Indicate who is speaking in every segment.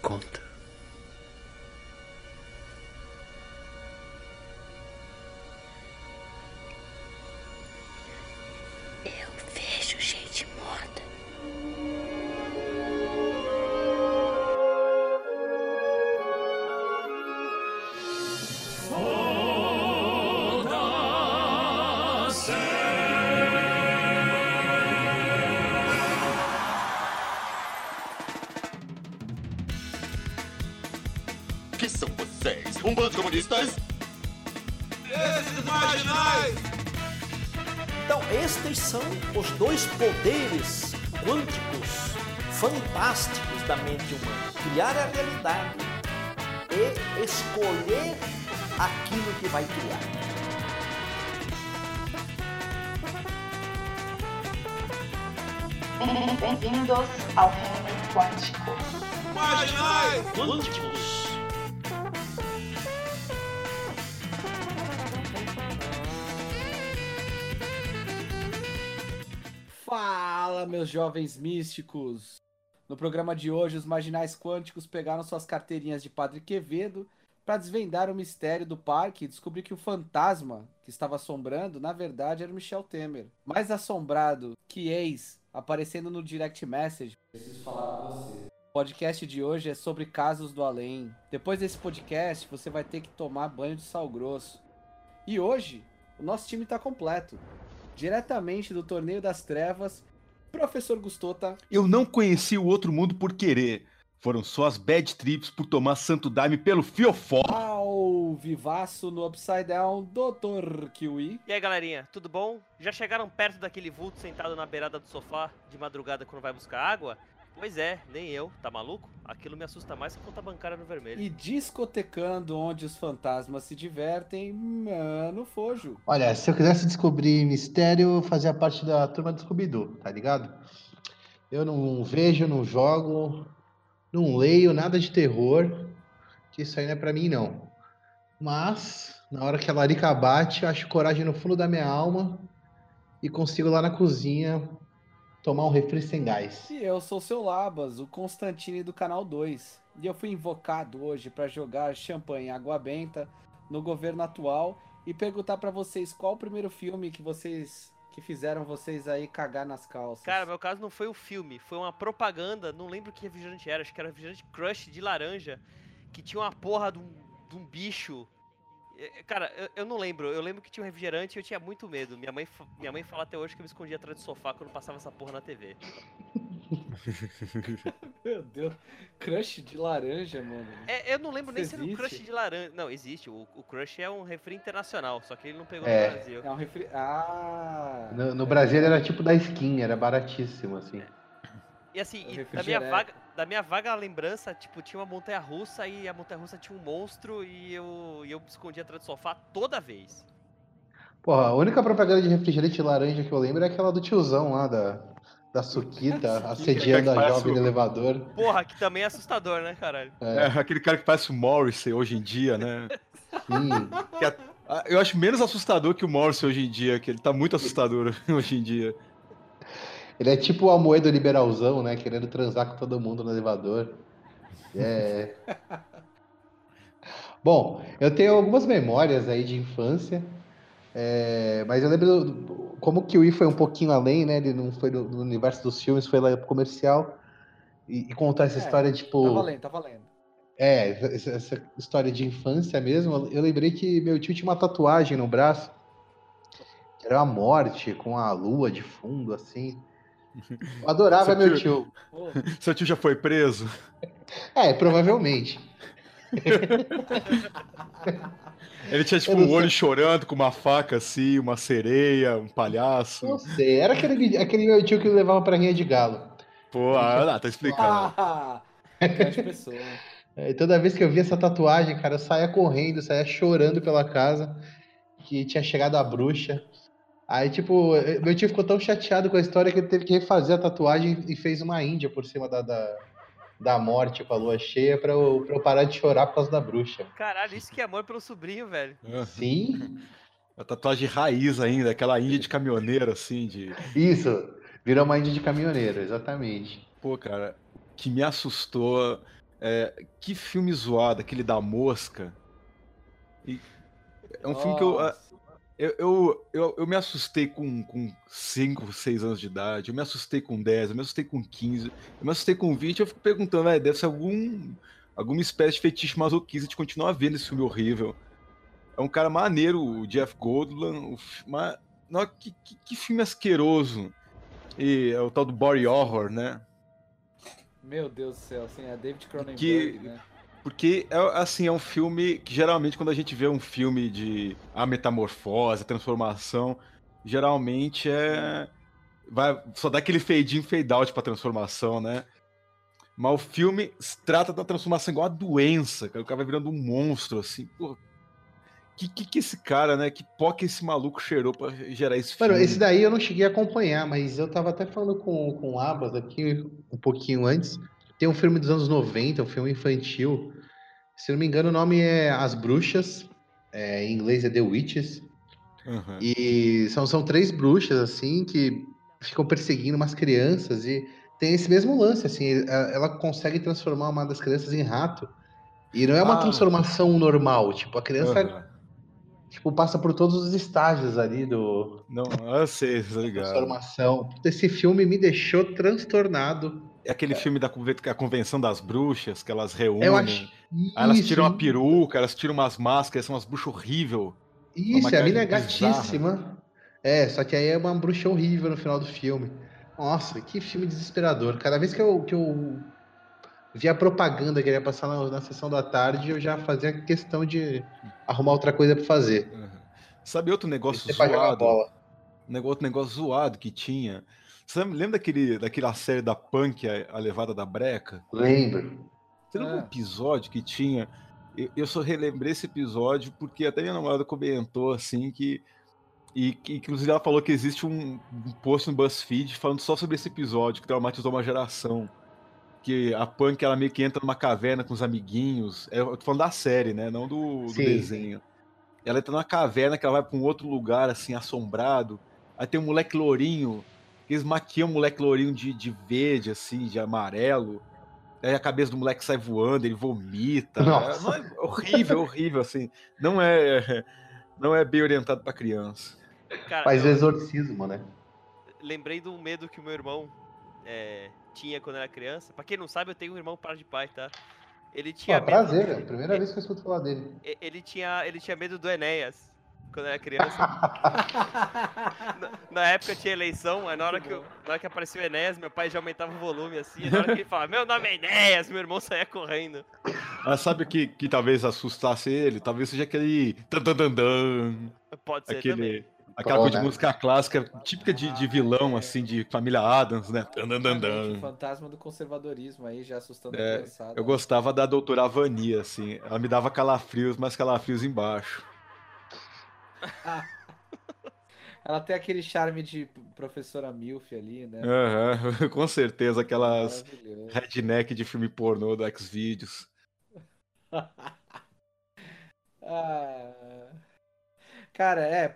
Speaker 1: conta.
Speaker 2: Eu vejo gente morta.
Speaker 3: Que são vocês? Um bando de comunistas?
Speaker 4: Esses marginais!
Speaker 5: Então, estes são os dois poderes quânticos fantásticos da mente humana. Criar a realidade e escolher aquilo que vai criar.
Speaker 6: Bem-vindos ao Reino Quântico.
Speaker 4: Marginais!
Speaker 5: Quânticos.
Speaker 7: Fala, meus jovens místicos! No programa de hoje, os marginais quânticos pegaram suas carteirinhas de Padre Quevedo para desvendar o mistério do parque e descobrir que o fantasma que estava assombrando, na verdade, era o Michel Temer. Mais assombrado que ex aparecendo no direct message. Preciso falar com você. O podcast de hoje é sobre casos do além. Depois desse podcast, você vai ter que tomar banho de sal grosso. E hoje, o nosso time está completo. Diretamente do Torneio das Trevas, Professor Gustota.
Speaker 8: Eu não conheci o outro mundo por querer. Foram só as bad trips por tomar santo daime pelo fiofó.
Speaker 7: Ao vivaço no Upside Down, Dr. Kiwi.
Speaker 9: E aí, galerinha, tudo bom? Já chegaram perto daquele vulto sentado na beirada do sofá de madrugada quando vai buscar água? Pois é, nem eu, tá maluco? Aquilo me assusta mais que a conta bancária no vermelho.
Speaker 7: E discotecando onde os fantasmas se divertem, Mano Fojo.
Speaker 10: Olha, se eu quisesse descobrir mistério, eu fazia parte da turma do Scooby-Doo, tá ligado? Eu não vejo, não jogo, não leio nada de terror, que isso aí não é pra mim, não. Mas, na hora que a larica bate, eu acho coragem no fundo da minha alma e consigo lá na cozinha tomar um refri sem gás.
Speaker 7: E eu sou o seu Labas, o Constantine do Canal 2. E eu fui invocado hoje para jogar champanhe e água benta no governo atual e perguntar para vocês qual o primeiro filme que fizeram vocês aí cagar nas calças.
Speaker 9: Cara, meu caso não foi o filme, foi uma propaganda, não lembro que refrigerante era, acho que era refrigerante Crush de laranja, que tinha uma porra de um bicho. Cara, eu não lembro. Eu lembro que tinha um refrigerante e eu tinha muito medo. Minha mãe fala até hoje que eu me escondia atrás do sofá quando passava essa porra na TV.
Speaker 7: Meu Deus, Crush de laranja, mano.
Speaker 9: Eu não lembro nem se era um Crush de laranja. Não, existe. O Crush é um refri internacional, só que ele não pegou no Brasil.
Speaker 7: É um refri... Ah!
Speaker 10: No Brasil era tipo da skin, era baratíssimo, assim.
Speaker 9: E assim,
Speaker 7: Refrigerante.
Speaker 9: da minha vaga lembrança, tipo, tinha uma montanha-russa e a montanha-russa tinha um monstro e eu me escondia atrás do sofá toda vez.
Speaker 10: Porra, a única propaganda de refrigerante laranja que eu lembro é aquela do tiozão lá da Suquita, assediando a jovem no elevador.
Speaker 9: Porra, que também é assustador, né, caralho?
Speaker 8: É, aquele cara que parece o Morrissey hoje em dia, né?
Speaker 10: Sim.
Speaker 8: Eu acho menos assustador que o Morrissey hoje em dia, que ele tá muito assustador hoje em dia.
Speaker 10: Ele é tipo o Amoedo liberalzão, né? Querendo transar com todo mundo no elevador. Bom, eu tenho algumas memórias aí de infância, mas eu lembro como o Kiwi foi um pouquinho além, né? Ele não foi no universo dos filmes, foi lá pro comercial e contar essa história, tipo...
Speaker 7: Tá valendo.
Speaker 10: Essa história de infância mesmo. Eu lembrei que meu tio tinha uma tatuagem no braço, que era uma morte com a lua de fundo, assim. Eu adorava meu tio.
Speaker 8: Seu tio já foi preso?
Speaker 10: Provavelmente.
Speaker 8: Ele tinha tipo um olho chorando com uma faca assim, uma sereia, um palhaço.
Speaker 10: Não sei, era aquele meu tio que levava pra rinha de galo.
Speaker 8: Pô, tá explicando.
Speaker 7: Grande pessoa.
Speaker 10: Toda vez que eu via essa tatuagem, cara, eu saía correndo, saía chorando pela casa, que tinha chegado a bruxa. Aí, tipo, meu tio ficou tão chateado com a história que ele teve que refazer a tatuagem e fez uma índia por cima da morte com a lua cheia pra eu parar de chorar por causa da bruxa.
Speaker 9: Caralho, isso que é amor pelo sobrinho, velho.
Speaker 10: Sim.
Speaker 8: A tatuagem raiz ainda, aquela índia de caminhoneiro, assim,
Speaker 10: Isso, virou uma índia de caminhoneiro, exatamente.
Speaker 8: Pô, cara, que me assustou Que filme zoado, aquele da mosca. E é um filme que
Speaker 7: Nossa.
Speaker 8: eu me assustei com 5, 6 anos de idade, eu me assustei com 10, eu me assustei com 15, eu me assustei com 20, eu fico perguntando, deve ser alguma espécie de fetiche masoquista de continuar vendo esse filme horrível. É um cara maneiro, o Jeff Goldblum, mas não, que filme asqueroso. E é o tal do body horror, né?
Speaker 7: Meu Deus do céu, assim, é David Cronenberg,
Speaker 8: Que,
Speaker 7: né?
Speaker 8: porque é um filme que geralmente quando a gente vê um filme de a metamorfose, a transformação, geralmente só dá aquele fade in, fade out pra transformação, né? Mas o filme trata da transformação igual a doença, cara. O cara vai virando um monstro, assim. Pô, que esse cara, né? Que pó que esse maluco cheirou pra gerar esse
Speaker 10: Mano,
Speaker 8: filme?
Speaker 10: esse daí eu não cheguei a acompanhar, mas eu tava até falando com o Abas aqui um pouquinho antes. Tem um filme dos anos 90, um filme infantil. Se não me engano, o nome é As Bruxas. Em inglês é The Witches.
Speaker 8: Uhum.
Speaker 10: E são 3 bruxas, assim, que ficam perseguindo umas crianças. E tem esse mesmo lance, assim. Ela consegue transformar uma das crianças em rato. E não é uma transformação normal. Tipo, a criança tipo, passa por todos os estágios ali do
Speaker 8: Não, eu sei, tá ligado.
Speaker 10: transformação. Esse filme me deixou transtornado.
Speaker 8: É aquele filme da Convenção das Bruxas, que elas reúnem.
Speaker 10: Eu acho.
Speaker 8: Aí elas tiram
Speaker 10: Isso,
Speaker 8: a peruca, elas tiram umas máscaras, são umas bruxas horríveis.
Speaker 10: Isso, a mina é
Speaker 8: bizarra.
Speaker 10: gatíssima. Só que aí é uma bruxa horrível no final do filme. Nossa, que filme desesperador. Cada vez que eu via a propaganda que ele ia passar na sessão da tarde, eu já fazia questão de arrumar outra coisa pra fazer.
Speaker 8: Sabe outro negócio
Speaker 10: Esse é pra jogar
Speaker 8: zoado?
Speaker 10: bola.
Speaker 8: Outro negócio zoado que tinha. Você lembra daquela série da Punk, a Levada da Breca?
Speaker 10: Lembro.
Speaker 8: Você lembra um episódio que tinha? Eu só relembrei esse episódio porque até minha namorada comentou assim que inclusive ela falou que existe um post no BuzzFeed falando só sobre esse episódio que traumatizou uma geração. Que a Punk, ela meio que entra numa caverna com os amiguinhos. Eu tô falando da série, né? Não do
Speaker 10: Sim.
Speaker 8: desenho. Ela entra numa caverna que ela vai pra um outro lugar, assim, assombrado. Aí tem um moleque lourinho. Eles maquiam o moleque lourinho de verde, assim, de amarelo. Aí a cabeça do moleque sai voando, ele vomita.
Speaker 10: Nossa.
Speaker 8: É horrível, horrível, assim. Não é bem orientado pra criança.
Speaker 9: Cara,
Speaker 10: Faz o exorcismo, né?
Speaker 9: lembrei de um medo que o meu irmão tinha quando era criança. Pra quem não sabe, eu tenho um irmão para de pai, tá? Ele tinha
Speaker 10: prazer, é a primeira vez que eu escuto falar dele.
Speaker 9: Ele tinha medo do Enéas quando era criança. na época tinha eleição, aí na hora que apareceu o Enéas, meu pai já aumentava o volume assim, e na hora que ele falava, meu nome é Enéas, meu irmão saía correndo.
Speaker 8: Mas sabe o que talvez assustasse ele? Talvez seja aquele tan-tan-tan-tan.
Speaker 9: Pode ser também.
Speaker 8: Aquela coisa de música clássica, típica de vilão, assim, de família Adams, né?
Speaker 7: O fantasma do conservadorismo aí, já assustando a criançada.
Speaker 8: Eu gostava da doutora Avania, assim. Ela me dava calafrios, mas calafrios embaixo.
Speaker 7: Ela tem aquele charme de professora Milf ali, né?
Speaker 8: Com certeza, aquelas redneck de filme pornô do Xvideos.
Speaker 7: Cara,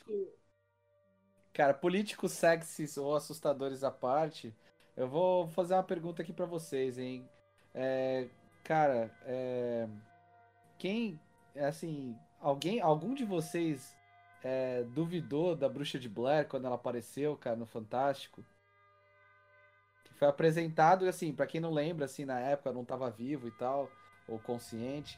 Speaker 7: políticos sexys ou assustadores à parte, eu vou fazer uma pergunta aqui pra vocês, hein? Quem, assim, algum de vocês duvidou da Bruxa de Blair quando ela apareceu, cara, no Fantástico? Que foi apresentado, assim, pra quem não lembra, assim, na época não tava vivo e tal, ou consciente.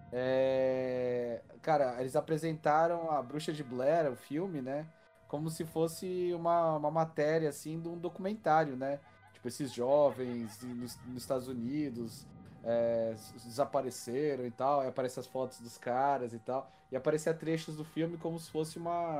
Speaker 7: Cara, eles apresentaram a Bruxa de Blair, o filme, né? Como se fosse uma matéria, assim, de um documentário, né? Tipo, esses jovens nos Estados Unidos desapareceram e tal. Aí aparecem as fotos dos caras e tal. E aparecia trechos do filme como se fosse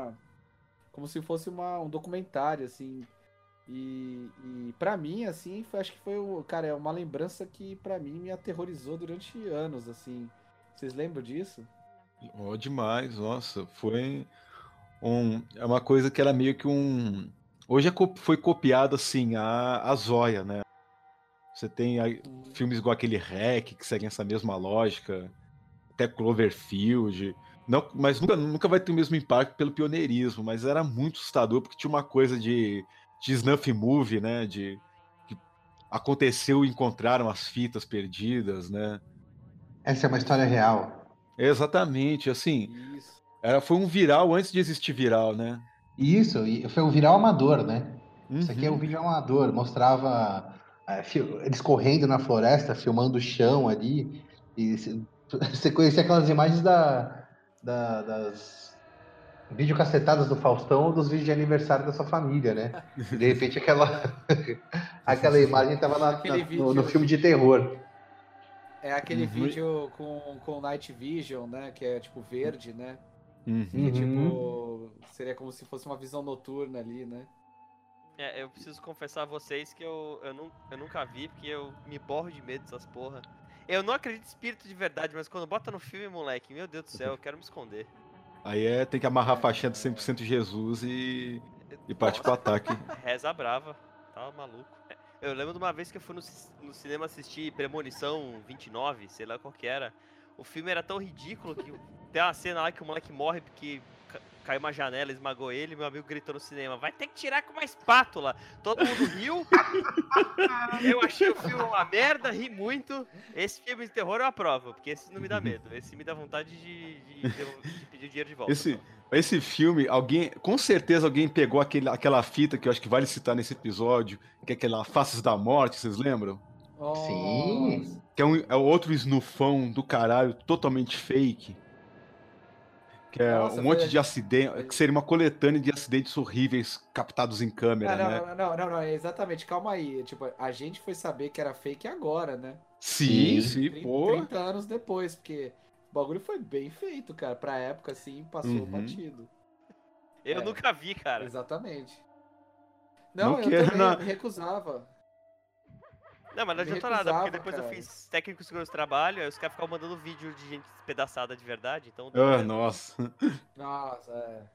Speaker 7: um documentário, assim. E pra mim, assim, acho que foi uma lembrança que pra mim me aterrorizou durante anos, assim. Vocês lembram disso?
Speaker 8: Demais, nossa, foi é uma coisa que era meio que hoje foi copiado, assim, a Zóia, né? Você tem filmes igual aquele REC, que seguem essa mesma lógica, até Cloverfield, não, mas nunca vai ter o mesmo impacto pelo pioneirismo, mas era muito assustador, porque tinha uma coisa de snuff movie, né? aconteceu e encontraram as fitas perdidas, né?
Speaker 10: Essa é uma história real.
Speaker 8: Exatamente, assim,
Speaker 7: Isso.
Speaker 8: foi um viral antes de existir viral, né?
Speaker 10: Isso, e foi um viral amador, né? Isso aqui é um
Speaker 8: Uhum.
Speaker 10: vídeo amador, mostrava eles correndo na floresta, filmando o chão ali. E você conhecia aquelas imagens das videocassetadas do Faustão ou dos vídeos de aniversário da sua família, né? E de repente aquela imagem estava
Speaker 7: Aquele
Speaker 10: no
Speaker 7: vídeo-
Speaker 10: filme de terror.
Speaker 7: É aquele
Speaker 8: Uhum.
Speaker 7: vídeo com Night Vision, né? Que é tipo verde, né?
Speaker 8: Uhum.
Speaker 7: Que tipo, seria como se fosse uma visão noturna ali, né?
Speaker 9: Eu preciso confessar a vocês que eu nunca vi, porque eu me borro de medo dessas porra. Eu não acredito em espírito de verdade, mas quando bota no filme, moleque, meu Deus do céu, eu quero me esconder.
Speaker 8: Aí tem que amarrar a faixinha do 100% Jesus e partir pro ataque.
Speaker 9: Reza brava, tá maluco. Eu lembro de uma vez que eu fui no cinema assistir Premonição 29, sei lá qual que era. O filme era tão ridículo que tem uma cena lá que o moleque morre porque caiu uma janela, esmagou ele, meu amigo gritou no cinema, vai ter que tirar com uma espátula. Todo mundo riu. Eu achei o filme uma merda, ri muito. Esse filme de terror eu aprovo, porque esse não me dá medo. Esse me dá vontade de pedir o dinheiro de volta.
Speaker 8: Esse filme, com certeza alguém pegou aquela fita que eu acho que vale citar nesse episódio, que é aquela Faces da Morte, vocês lembram?
Speaker 10: Sim.
Speaker 8: Que é outro snufão do caralho, totalmente fake. Que é
Speaker 7: Nossa,
Speaker 8: um monte
Speaker 7: foi-
Speaker 8: de acidentes, que seria uma coletânea de acidentes horríveis captados em câmera, né?
Speaker 7: Não, exatamente, calma aí. Tipo, a gente foi saber que era fake agora, né?
Speaker 8: Sim, pô.
Speaker 7: 30 anos depois, porque o bagulho foi bem feito, cara. Pra época, assim, passou batido.
Speaker 9: Eu nunca vi, cara.
Speaker 7: Exatamente. Não,
Speaker 8: Não
Speaker 7: eu
Speaker 8: quero
Speaker 7: também
Speaker 8: na-
Speaker 7: me recusava.
Speaker 9: Não, mas não
Speaker 7: Me
Speaker 9: adiantou nada, porque
Speaker 7: recusava,
Speaker 9: depois eu
Speaker 7: cara.
Speaker 9: fiz técnico de segurança do trabalho, aí os caras ficavam mandando vídeo de gente despedaçada de verdade, então...
Speaker 8: Nossa.
Speaker 7: Nossa, é.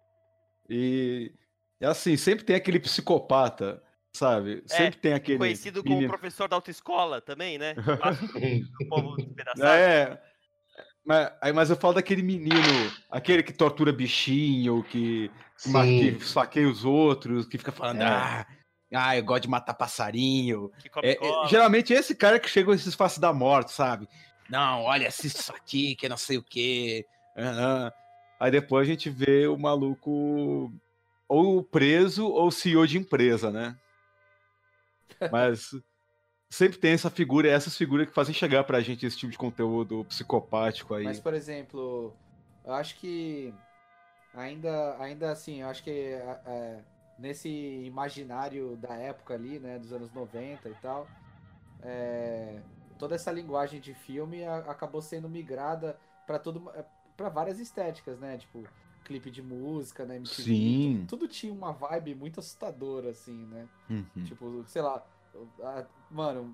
Speaker 8: E assim, sempre tem aquele psicopata, sabe? Sempre tem aquele.
Speaker 9: Conhecido como
Speaker 8: menino-
Speaker 9: professor da autoescola também, né? Passa o povo despedaçado.
Speaker 8: Mas eu falo daquele menino, aquele que tortura bichinho, que
Speaker 10: Sim.
Speaker 8: esfaqueia os outros, que fica falando,
Speaker 10: É.
Speaker 8: eu gosto de matar passarinho.
Speaker 9: Que come cola.
Speaker 8: Geralmente é esse cara que chega nesses faces da morte, sabe? Não, olha, assiste isso aqui, que não sei o quê. Aí depois a gente vê o maluco ou preso ou CEO de empresa, né? Mas sempre tem essas figuras que fazem chegar pra gente esse tipo de conteúdo psicopático aí.
Speaker 7: Mas, por exemplo, eu acho que ainda assim, eu acho que nesse imaginário da época ali, né, dos anos 90 e tal, toda essa linguagem de filme acabou sendo migrada para várias estéticas, né? Tipo, clipe de música, né? MTV,
Speaker 8: Sim.
Speaker 7: tudo tinha uma vibe muito assustadora, assim, né?
Speaker 8: Uhum.
Speaker 7: Tipo, sei lá, mano,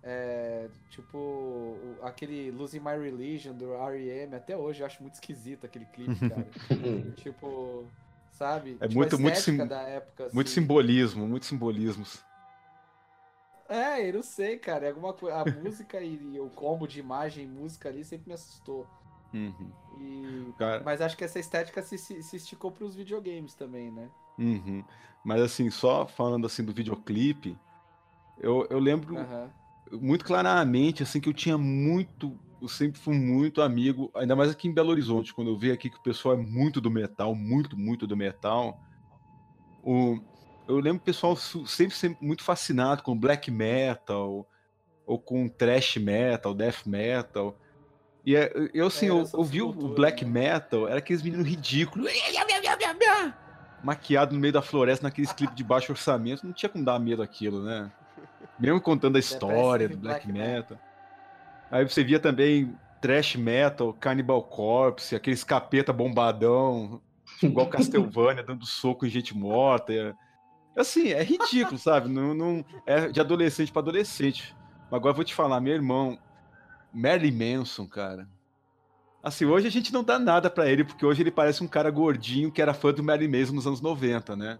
Speaker 7: tipo, aquele Losing My Religion do R.E.M., até hoje eu acho muito esquisito aquele clipe, cara. Tipo, sabe?
Speaker 8: É
Speaker 7: Tipo,
Speaker 8: muito
Speaker 7: a estética da época, assim.
Speaker 8: muito simbolismo, muitos simbolismos.
Speaker 7: Eu não sei, cara. É alguma coisa. A música e o combo de imagem e música ali sempre me assustou.
Speaker 8: Uhum. Cara.
Speaker 7: Mas acho que essa estética se esticou pros videogames também, né?
Speaker 8: Uhum. Mas assim, só falando assim do videoclipe, eu lembro muito claramente assim que eu sempre fui muito amigo, ainda mais aqui em Belo Horizonte, quando eu vi aqui que o pessoal é muito do metal, muito do metal. Eu lembro o pessoal sempre muito fascinado com black metal ou com thrash metal, death metal. E eu vi o black metal, era aqueles meninos ridículos, maquiado no meio da floresta, naqueles clipes de baixo orçamento, não tinha como dar medo aquilo, né? Mesmo contando a história do black metal. Aí você via também thrash metal, Cannibal Corpse, aqueles capeta bombadão, igual Castlevania, dando soco em gente morta. Assim, é ridículo, sabe? Não, é de adolescente pra adolescente. Agora eu vou te falar, meu irmão, Marilyn Manson, cara. Assim, hoje a gente não dá nada pra ele, porque hoje ele parece um cara gordinho que era fã do Marilyn Manson nos anos 90, né?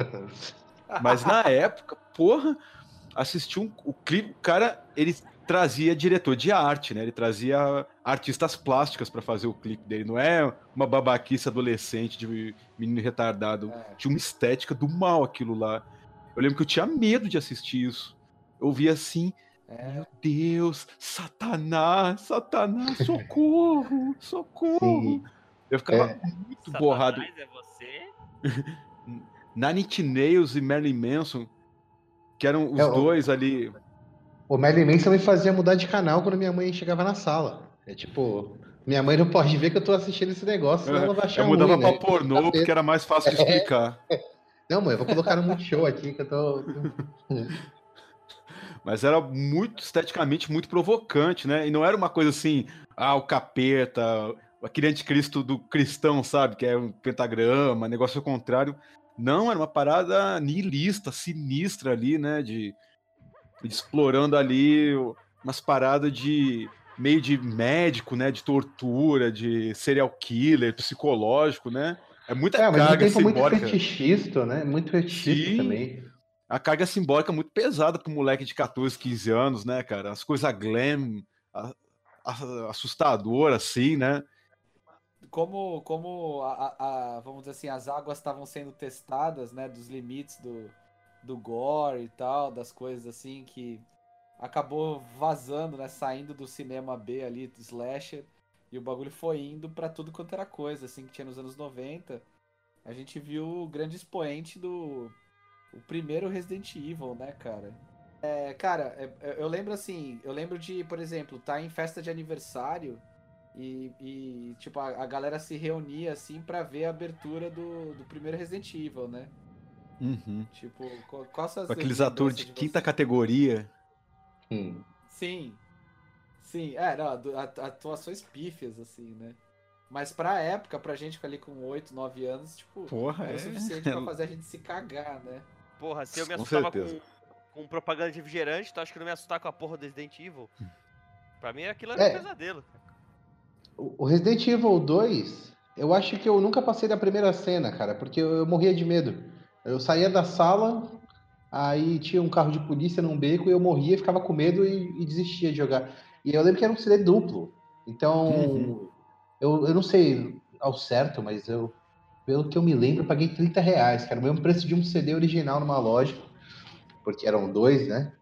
Speaker 8: Mas na época, porra, assisti o clipe, o cara, ele trazia diretor de arte, né? Ele trazia artistas plásticas pra fazer o clipe dele. Não é uma babaquice adolescente de menino retardado. Tinha uma estética do mal aquilo lá. Eu lembro que eu tinha medo de assistir isso. eu ouvia assim, meu Deus, Satanás, socorro, socorro.
Speaker 10: Sim.
Speaker 8: Eu ficava muito borrado.
Speaker 9: Satanás é você?
Speaker 8: Nine Inch Nails e Marilyn Manson, que eram os
Speaker 10: É,
Speaker 8: dois ali.
Speaker 10: O Marilyn Manson me fazia mudar de canal quando minha mãe chegava na sala. É tipo, minha mãe não pode ver que eu tô assistindo esse negócio, senão ela vai achar
Speaker 8: Eu mudava
Speaker 10: ruim,
Speaker 8: pra
Speaker 10: né?
Speaker 8: pornô porque era mais fácil de explicar.
Speaker 10: Não, mãe, eu vou colocar no Multishow aqui que eu tô.
Speaker 8: Mas era muito esteticamente muito provocante, né? E não era uma coisa assim, o capeta, aquele anticristo do cristão, sabe? Que é um pentagrama, negócio ao contrário. Não, era uma parada nihilista, sinistra ali, né? De explorando ali umas paradas de meio de médico, né? De tortura, de serial killer, psicológico, né? É muita
Speaker 10: Mas ao
Speaker 8: carga
Speaker 10: tempo muito
Speaker 8: simbólica.
Speaker 10: fetichista, né? Muito fetichista
Speaker 8: Sim.
Speaker 10: também.
Speaker 8: A carga simbólica é muito pesada pro moleque de 14, 15 anos, né, cara? As coisas glam, assustador, assim, né?
Speaker 7: Como vamos dizer assim, as águas estavam sendo testadas, né, dos limites do gore e tal, das coisas assim que acabou vazando, né, saindo do cinema B ali, do slasher, e o bagulho foi indo pra tudo quanto era coisa, assim, que tinha nos anos 90. A gente viu o grande expoente o primeiro Resident Evil, né, cara? Eu lembro assim, eu lembro de, por exemplo, tá em festa de aniversário e tipo, a galera se reunia assim pra ver a abertura do primeiro Resident Evil, né?
Speaker 8: Uhum.
Speaker 7: Tipo, qual são as
Speaker 8: Com aqueles atores de quinta categoria.
Speaker 7: Sim. Sim, não, atuações pífias, assim, né? Mas pra época, pra gente ali com 8, 9 anos, tipo,
Speaker 8: Porra,
Speaker 7: era o suficiente pra fazer a gente se cagar, né?
Speaker 9: Porra, se eu me
Speaker 8: Com
Speaker 9: assustava
Speaker 8: certeza.
Speaker 9: com propaganda de refrigerante, tu acha que eu não me assustar com a porra do Resident Evil? Pra mim aquilo era um pesadelo.
Speaker 10: O Resident Evil 2, eu acho que eu nunca passei da primeira cena, cara, porque eu morria de medo. Eu saía da sala, aí tinha um carro de polícia num beco e eu morria, ficava com medo e desistia de jogar. E eu lembro que era um CD duplo. Então, eu não sei ao certo, mas pelo que eu me lembro, eu paguei R$30, que era o mesmo preço de um CD original numa loja, porque eram dois, né?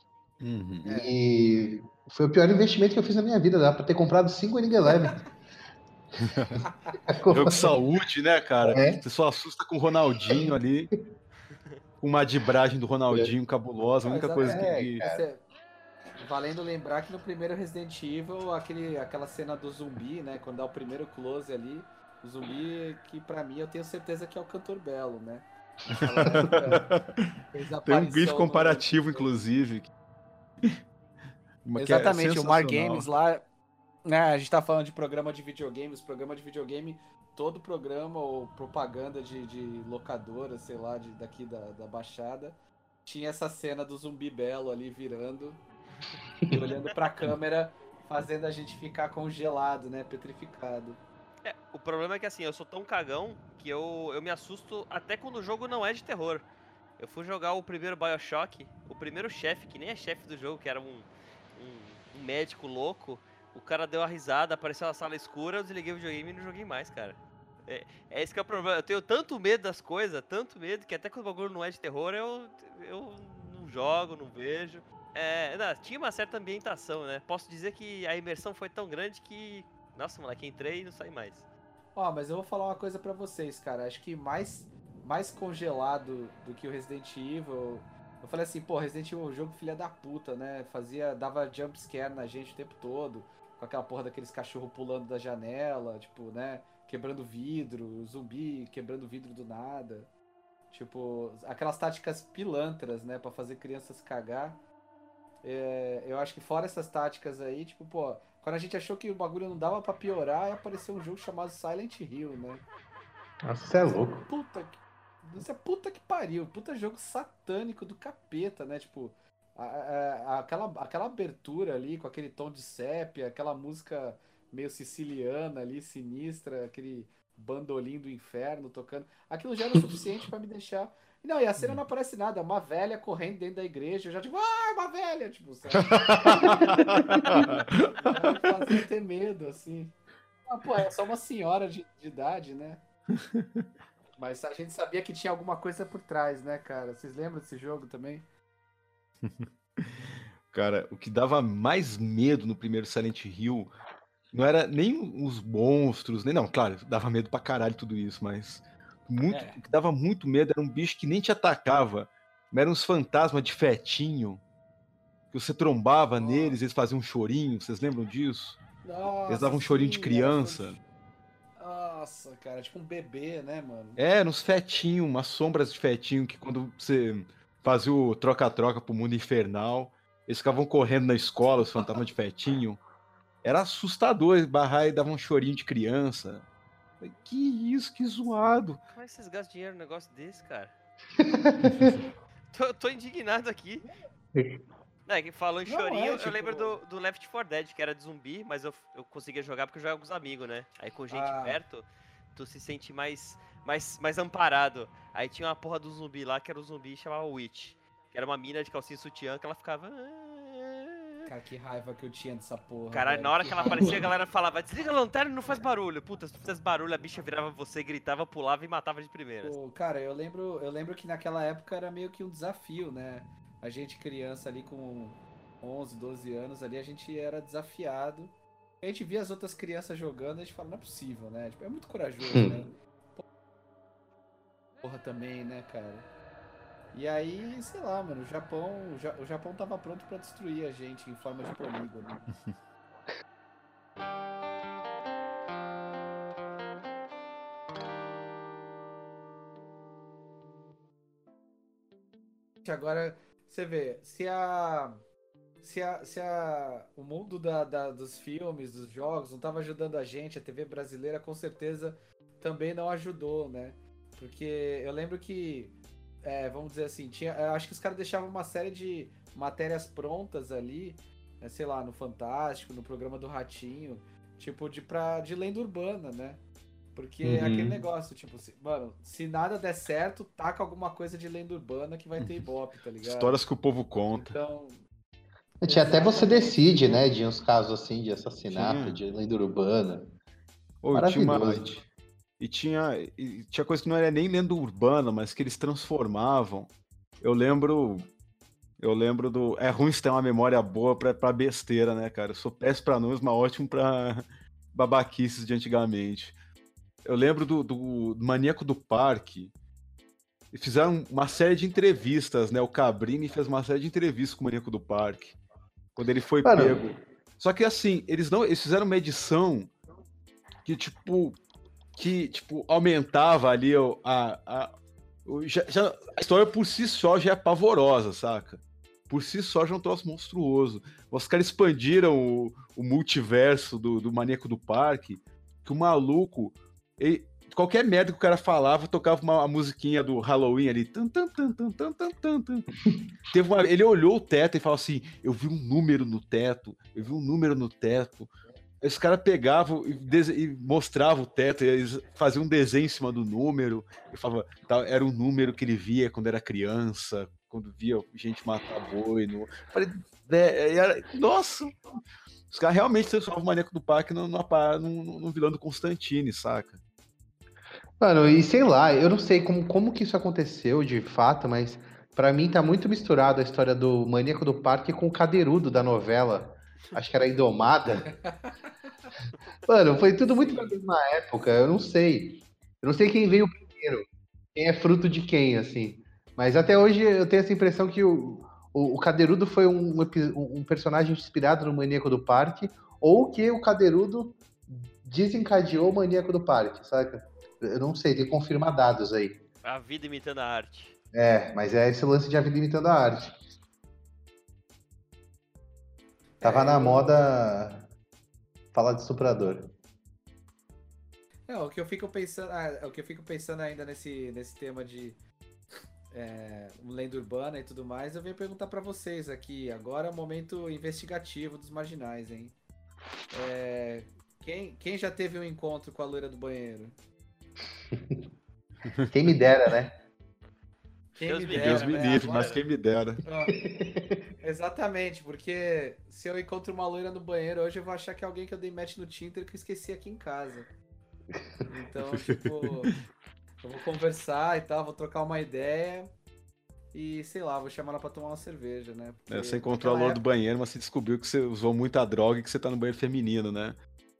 Speaker 10: E foi o pior investimento que eu fiz na minha vida, dá pra ter comprado 5 Winning Eleven.
Speaker 8: Jogo de saúde, né, cara?
Speaker 10: É.
Speaker 8: Você só assusta com o Ronaldinho ali. Com uma dibragem do Ronaldinho cabulosa, a única coisa que.
Speaker 7: Valendo lembrar que no primeiro Resident Evil, aquela cena do zumbi, né? Quando dá o primeiro close ali, o zumbi que pra mim eu tenho certeza que é o Cantor Belo, né?
Speaker 8: Tem um GIF comparativo, inclusive.
Speaker 7: Exatamente, o Mar Games lá, né? A gente tá falando de programa de videogames, todo programa ou propaganda de locadora, sei lá, daqui da Baixada, tinha essa cena do zumbi belo ali virando e olhando pra câmera, fazendo a gente ficar congelado, né? Petrificado.
Speaker 9: O problema é que assim, eu sou tão cagão que eu me assusto até quando o jogo não é de terror. Eu fui jogar o primeiro BioShock, o primeiro chefe, que nem é chefe do jogo, que era um médico louco, o cara deu uma risada, apareceu uma sala escura, eu desliguei o videogame e não joguei mais, cara. É esse que é o problema. Eu tenho tanto medo das coisas, tanto medo, que até quando o bagulho não é de terror, eu não jogo, não vejo. Tinha uma certa ambientação, né? Posso dizer que a imersão foi tão grande que... Nossa, moleque, entrei e não saí mais.
Speaker 7: Mas eu vou falar uma coisa pra vocês, cara. Acho que mais congelado do que o Resident Evil... Eu falei assim, pô, Resident Evil é um jogo filha da puta, né? Dava jumpscare na gente o tempo todo, com aquela porra daqueles cachorros pulando da janela, tipo, né? Quebrando vidro, zumbi quebrando vidro do nada. Tipo, aquelas táticas pilantras, né? Pra fazer crianças cagar. Eu acho que fora essas táticas aí, tipo, pô, quando a gente achou que o bagulho não dava pra piorar, apareceu um jogo chamado Silent Hill, né?
Speaker 10: Nossa, você é louco.
Speaker 7: Puta que pariu, puta jogo satânico do capeta, né? Tipo, aquela abertura ali com aquele tom de sépia, aquela música meio siciliana ali, sinistra, aquele bandolim do inferno tocando. Aquilo já era o suficiente pra me deixar. Não, e a cena não aparece nada, uma velha correndo dentro da igreja, eu já digo, uma velha, tipo, sabe? Fazia ter medo, assim. Pô, é só uma senhora de idade, né? Mas a gente sabia que tinha alguma coisa por trás, né, cara? Vocês lembram desse jogo também?
Speaker 8: Cara, o que dava mais medo no primeiro Silent Hill não era nem os monstros, nem não, claro, dava medo pra caralho tudo isso, mas o que dava muito medo era um bicho que nem te atacava, mas eram uns fantasmas de fetinho, que você trombava neles, eles faziam um chorinho, vocês lembram disso?
Speaker 7: Nossa,
Speaker 8: Eles davam um chorinho de
Speaker 7: sim,
Speaker 8: criança.
Speaker 7: Nossa, cara, tipo um bebê, né, mano?
Speaker 8: Eram uns fetinhos, umas sombras de fetinho que quando você fazia o troca-troca pro mundo infernal, eles ficavam correndo na escola, os fantasmas de fetinho. Era assustador, barrar e dava um chorinho de criança. Que isso, que zoado.
Speaker 9: Como é que vocês gastam dinheiro num negócio desse, cara? tô indignado aqui. Que falou em chorinho, eu lembro do Left 4 Dead, que era de zumbi, mas eu conseguia jogar porque eu jogava com os amigos, né? Aí com gente perto, tu se sente mais amparado. Aí tinha uma porra do zumbi lá, que era o zumbi, chamava Witch. Que era uma mina de calcinha sutiã que ela ficava...
Speaker 7: Cara, que raiva que eu tinha dessa porra.
Speaker 9: Caralho, na hora que ela aparecia, a galera falava: desliga a lanterna e não faz barulho. Puta, se tu fizesse barulho, a bicha virava você, gritava, pulava e matava de primeira.
Speaker 7: Pô, cara, eu lembro que naquela época era meio que um desafio, né? A gente criança ali com 11, 12 anos ali, a gente era desafiado. A gente via as outras crianças jogando, a gente fala, não é possível, né? Tipo, é muito corajoso, né? Porra também, né, cara? E aí, sei lá, mano, o Japão tava pronto pra destruir a gente em forma de polígono. Agora, você vê, o mundo dos filmes, dos jogos, não tava ajudando a gente, a TV brasileira com certeza também não ajudou, né? Porque eu lembro que, vamos dizer assim, eu acho que os caras deixavam uma série de matérias prontas ali, sei lá, no Fantástico, no programa do Ratinho, tipo, de lenda urbana, né? Porque aquele negócio, tipo, mano, se nada der certo, taca alguma coisa de lenda urbana que vai ter ibope, tá ligado?
Speaker 8: Histórias que o povo conta.
Speaker 7: Então...
Speaker 10: Tinha até Você Decide, né? De uns casos assim de assassinato, de lenda urbana. Maravilhoso.
Speaker 8: Tinha coisa que não era nem lenda urbana, mas que eles transformavam. Eu lembro do... É ruim você ter uma memória boa pra besteira, né, cara? Eu sou péssimo pra nomes, mas ótimo pra babaquices de antigamente. Eu lembro do Maníaco do Parque. E fizeram uma série de entrevistas, né? O Cabrini fez uma série de entrevistas com o Maníaco do Parque. Quando ele foi pego. Só que assim, eles fizeram uma edição que, tipo, aumentava ali a história por si só já é pavorosa, saca? Por si só já é um troço monstruoso. Os caras expandiram o multiverso do Maníaco do Parque, que o maluco... qualquer merda que o cara falava, tocava uma musiquinha do Halloween ali. Ele olhou o teto e falou assim: eu vi um número no teto. Esse cara pegava e mostrava o teto, e eles faziam um desenho em cima do número. E falava, era um número que ele via quando era criança, quando via gente matar boi. Falei, nossa! Os caras realmente transformavam o Maníaco do Parque num vilão do Constantine, saca?
Speaker 10: Mano, e sei lá, eu não sei como que isso aconteceu de fato, mas pra mim tá muito misturado a história do Maníaco do Parque com o Cadeirudo da novela. Acho que era Indomada. Mano, foi tudo muito na mesma época, eu não sei. Eu não sei quem veio primeiro, quem é fruto de quem, assim. Mas até hoje eu tenho essa impressão que o Cadeirudo foi um personagem inspirado no Maníaco do Parque, ou que o Cadeirudo desencadeou o Maníaco do Parque, saca? Eu não sei, tem que confirmar dados aí.
Speaker 9: A vida imitando a arte.
Speaker 10: Mas é esse lance de a vida imitando a arte. Tava na moda falar de estuprador.
Speaker 7: O que eu fico pensando ainda nesse tema de lenda urbana e tudo mais, eu venho perguntar pra vocês aqui. Agora é o momento investigativo dos marginais, hein? Quem já teve um encontro com a loira do banheiro?
Speaker 10: Quem me dera, né?
Speaker 8: Deus me livre, mas quem me dera.
Speaker 7: Exatamente, porque se eu encontro uma loira no banheiro hoje, eu vou achar que é alguém que eu dei match no Tinder que eu esqueci aqui em casa. Então, tipo, eu vou conversar e tal, vou trocar uma ideia. E sei lá, vou chamar ela pra tomar uma cerveja, né? Porque
Speaker 8: Você encontrou a
Speaker 7: naquela
Speaker 8: loura do banheiro, mas você descobriu que você usou muita droga e que você tá no banheiro feminino, né?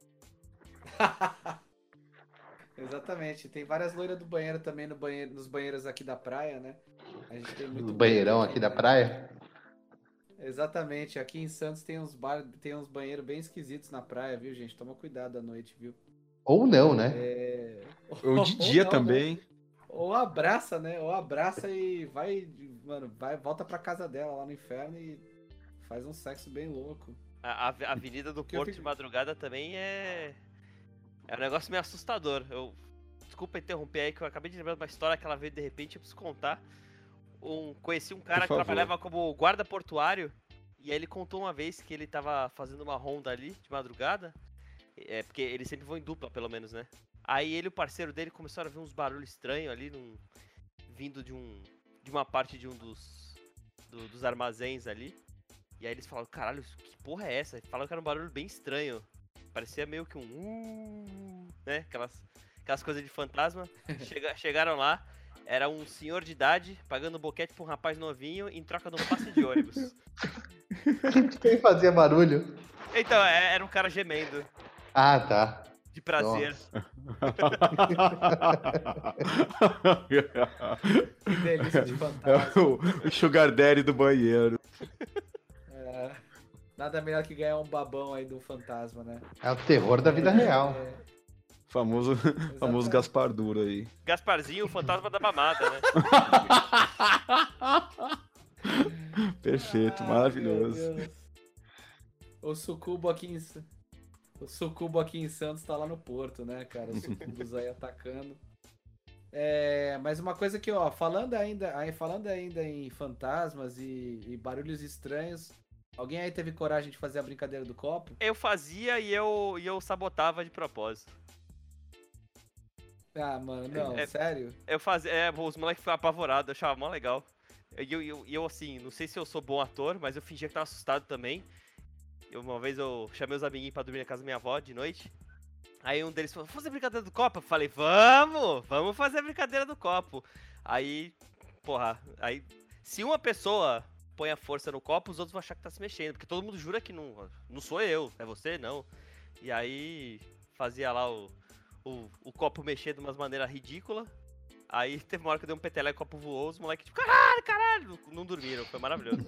Speaker 7: Exatamente. Tem várias loiras do banheiro também nos banheiros aqui da praia, né? A gente tem muito
Speaker 10: No banheirão
Speaker 7: banheiro
Speaker 10: aqui da praia.
Speaker 7: Exatamente. Aqui em Santos tem uns banheiros bem esquisitos na praia, viu, gente? Toma cuidado à noite, viu?
Speaker 10: Ou não, né?
Speaker 8: Ou de dia
Speaker 7: não,
Speaker 8: também.
Speaker 7: né? Ou abraça, né? Ou abraça e vai, mano, volta pra casa dela lá no inferno e faz um sexo bem louco.
Speaker 9: A Avenida do Porto de madrugada também é um negócio meio assustador. Desculpa interromper aí, que eu acabei de lembrar de uma história que ela veio de repente, eu preciso contar. Conheci um cara que trabalhava como guarda portuário, e aí ele contou uma vez que ele tava fazendo uma ronda ali de madrugada, porque eles sempre vão em dupla, pelo menos, né? Aí ele e o parceiro dele começaram a ver uns barulhos estranhos ali, vindo de uma parte de um dos armazéns ali. E aí eles falaram, caralho, que porra é essa? Falaram que era um barulho bem estranho. Parecia meio que né? Aquelas coisas de fantasma. Chegaram lá, era um senhor de idade pagando boquete pra um rapaz novinho em troca de um passe de ônibus.
Speaker 10: Quem fazia barulho?
Speaker 9: Então, era um cara gemendo.
Speaker 10: Ah, tá.
Speaker 9: De prazer.
Speaker 7: Que delícia de fantasma.
Speaker 8: O sugar daddy do banheiro.
Speaker 7: Nada melhor que ganhar um babão aí do fantasma, né?
Speaker 10: É o terror da vida real.
Speaker 8: Famoso Gaspar Duro aí.
Speaker 9: Gasparzinho, o fantasma da mamada, né?
Speaker 8: Perfeito, maravilhoso.
Speaker 7: O sucubo aqui em Santos tá lá no Porto, né, cara? Os sucubos aí atacando. Mas uma coisa que, ó, falando ainda em fantasmas e barulhos estranhos, alguém aí teve coragem de fazer a brincadeira do copo?
Speaker 9: Eu fazia e eu sabotava de propósito.
Speaker 7: Ah, mano, não, sério?
Speaker 9: Eu fazia, os moleques ficavam apavorados, eu achava mó legal. E eu, assim, não sei se eu sou bom ator, mas eu fingia que tava assustado também. Uma vez eu chamei os amiguinhos pra dormir na casa da minha avó de noite. Aí um deles falou, vamos fazer a brincadeira do copo? Eu falei, vamos fazer a brincadeira do copo. Aí, se uma pessoa põe a força no copo, os outros vão achar que tá se mexendo. Porque todo mundo jura que não sou eu, é você, não. E aí, fazia lá o copo mexer de umas maneiras ridículas. Aí teve uma hora que eu dei um peteleco, o copo voou, os moleques tipo, caralho, não dormiram, foi maravilhoso.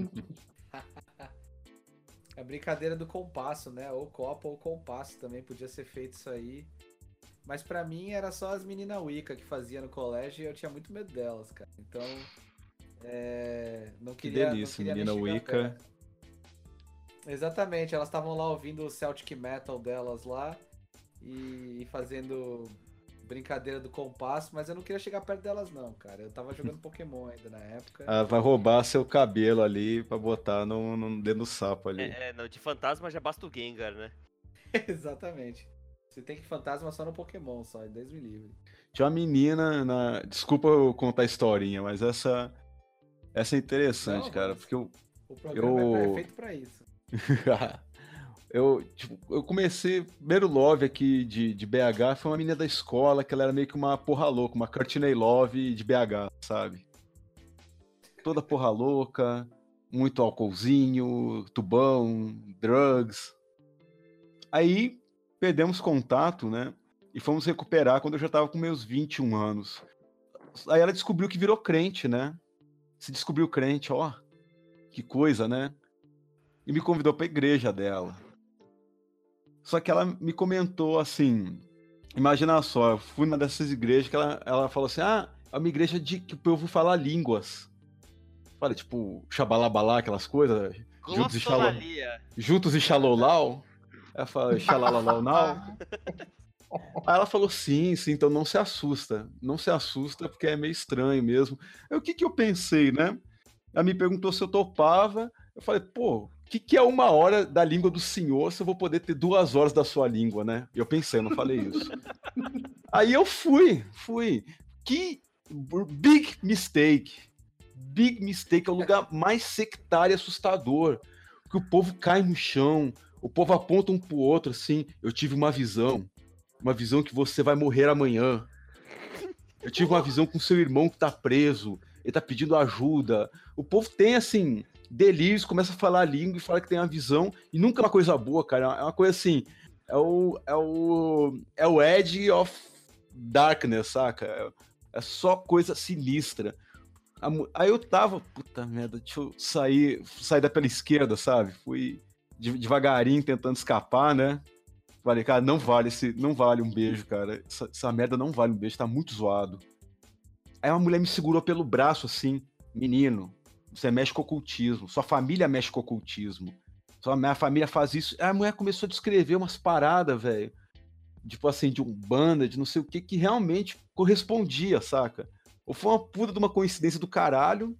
Speaker 7: A brincadeira do compasso, né? Ou copo ou compasso também podia ser feito isso aí. Mas pra mim era só as meninas Wicca que fazia no colégio e eu tinha muito medo delas, cara. Então, não queria.
Speaker 8: Que delícia,
Speaker 7: não queria
Speaker 8: menina Wicca.
Speaker 7: Exatamente, elas estavam lá ouvindo o Celtic Metal delas lá e fazendo brincadeira do compasso, mas eu não queria chegar perto delas não, cara. Eu tava jogando Pokémon ainda na época.
Speaker 8: Vai roubar seu cabelo ali pra botar dentro do sapo ali.
Speaker 9: De fantasma já basta o Gengar, né?
Speaker 7: Exatamente. Você tem que fantasma só no Pokémon, só, Deus me livre.
Speaker 8: Tinha uma menina Desculpa eu contar a historinha, mas essa é interessante, não, cara, porque
Speaker 7: o programa é feito pra isso.
Speaker 8: Eu comecei, primeiro love aqui de BH foi uma menina da escola, que ela era meio que uma porra louca, uma Courtney Love de BH, sabe? Toda porra louca, muito álcoolzinho, tubão, drugs. Aí perdemos contato, né? E fomos recuperar quando eu já tava com meus 21 anos. Aí ela descobriu que virou crente, né? Se descobriu crente, ó, que coisa, né? E me convidou pra igreja dela. Só que ela me comentou assim, imagina só, eu fui numa dessas igrejas que ela falou assim, é uma igreja que o povo fala línguas. Falei, tipo, xabalabalá, aquelas coisas, juntos e xalolau. Ela falou, xalalalau now. Aí ela falou, sim, então não se assusta porque é meio estranho mesmo. Aí o que eu pensei, né? Ela me perguntou se eu topava, eu falei, pô, o que é 1 hora da língua do senhor se eu vou poder ter 2 horas da sua língua, né? Eu pensei, eu não falei isso. Aí eu fui. Que big mistake. Big mistake é o lugar mais sectário e assustador. Que o povo cai no chão, o povo aponta um pro outro, assim. Eu tive uma visão que você vai morrer amanhã. Eu tive uma visão com seu irmão que tá preso. ele tá pedindo ajuda. O povo tem, assim, delírios, começa a falar a língua e fala que tem uma visão, e nunca é uma coisa boa, cara. É uma coisa assim, é o Edge of Darkness, saca? É só coisa sinistra. Aí eu tava, puta merda, deixa eu sair da pela esquerda, sabe? Fui devagarinho tentando escapar, né? Falei, cara, não vale um beijo, cara. Essa merda não vale um beijo, tá muito zoado. Aí uma mulher me segurou pelo braço, assim, menino, você mexe com ocultismo, sua família mexe com ocultismo. Minha família faz isso. Aí a mulher começou a descrever umas paradas, velho. Tipo assim, de Umbanda, de não sei o que realmente correspondia, saca? Ou foi uma puta de uma coincidência do caralho,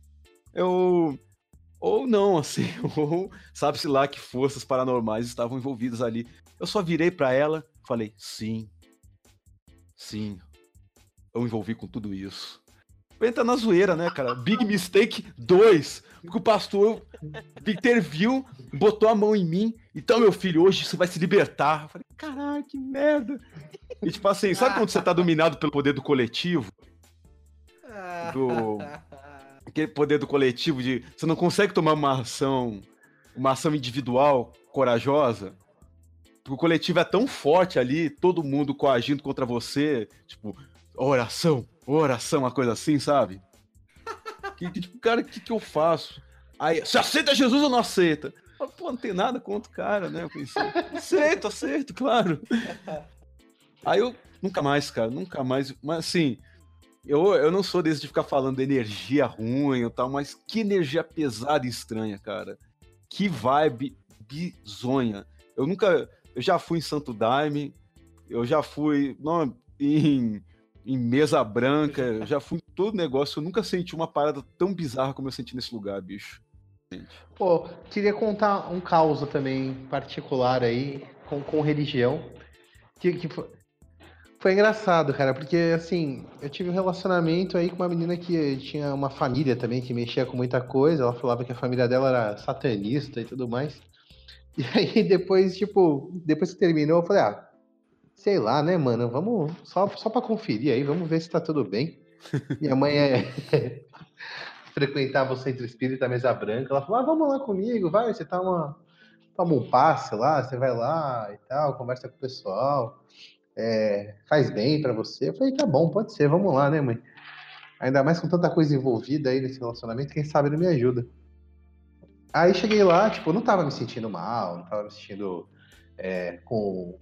Speaker 8: ou não, assim, ou sabe-se lá que forças paranormais estavam envolvidas ali. Eu só virei pra ela e falei, sim, eu me envolvi com tudo isso. Entra na zoeira, né, cara? Big Mistake 2, porque o pastor interviu, botou a mão em mim, então, meu filho, hoje você vai se libertar. Eu falei, caralho, que merda. E tipo assim, sabe quando você tá dominado pelo poder do coletivo? Aquele poder do coletivo de você não consegue tomar uma ação individual corajosa, porque o coletivo é tão forte ali, todo mundo coagindo contra você, tipo, oração, uma coisa assim, sabe? Tipo, cara, o que eu faço? Aí, você aceita Jesus ou não aceita? Pô, não tem nada contra o cara, né? Eu pensei, aceito, claro. Aí eu, nunca mais, mas assim, eu não sou desse de ficar falando de energia ruim e tal, mas que energia pesada e estranha, cara. Que vibe bizonha. Eu já fui em Santo Daime, eu já fui em Mesa Branca, eu já fui em todo negócio, eu nunca senti uma parada tão bizarra como eu senti nesse lugar, bicho.
Speaker 10: Pô, queria contar um caos também particular aí, com religião, que foi engraçado, cara, porque, assim, eu tive um relacionamento aí com uma menina que tinha uma família também que mexia com muita coisa, ela falava que a família dela era satanista e tudo mais, e aí depois que terminou, eu falei, sei lá, né, mano, vamos, só pra conferir aí, vamos ver se tá tudo bem. Minha mãe frequentava o Centro Espírita Mesa Branca, ela falou, vamos lá comigo, vai, você toma um passe lá, você vai lá e tal, conversa com o pessoal, faz bem pra você. Eu falei, tá bom, pode ser, vamos lá, né, mãe? Ainda mais com tanta coisa envolvida aí nesse relacionamento, quem sabe não me ajuda. Aí cheguei lá, tipo, eu não tava me sentindo mal, não tava me sentindo com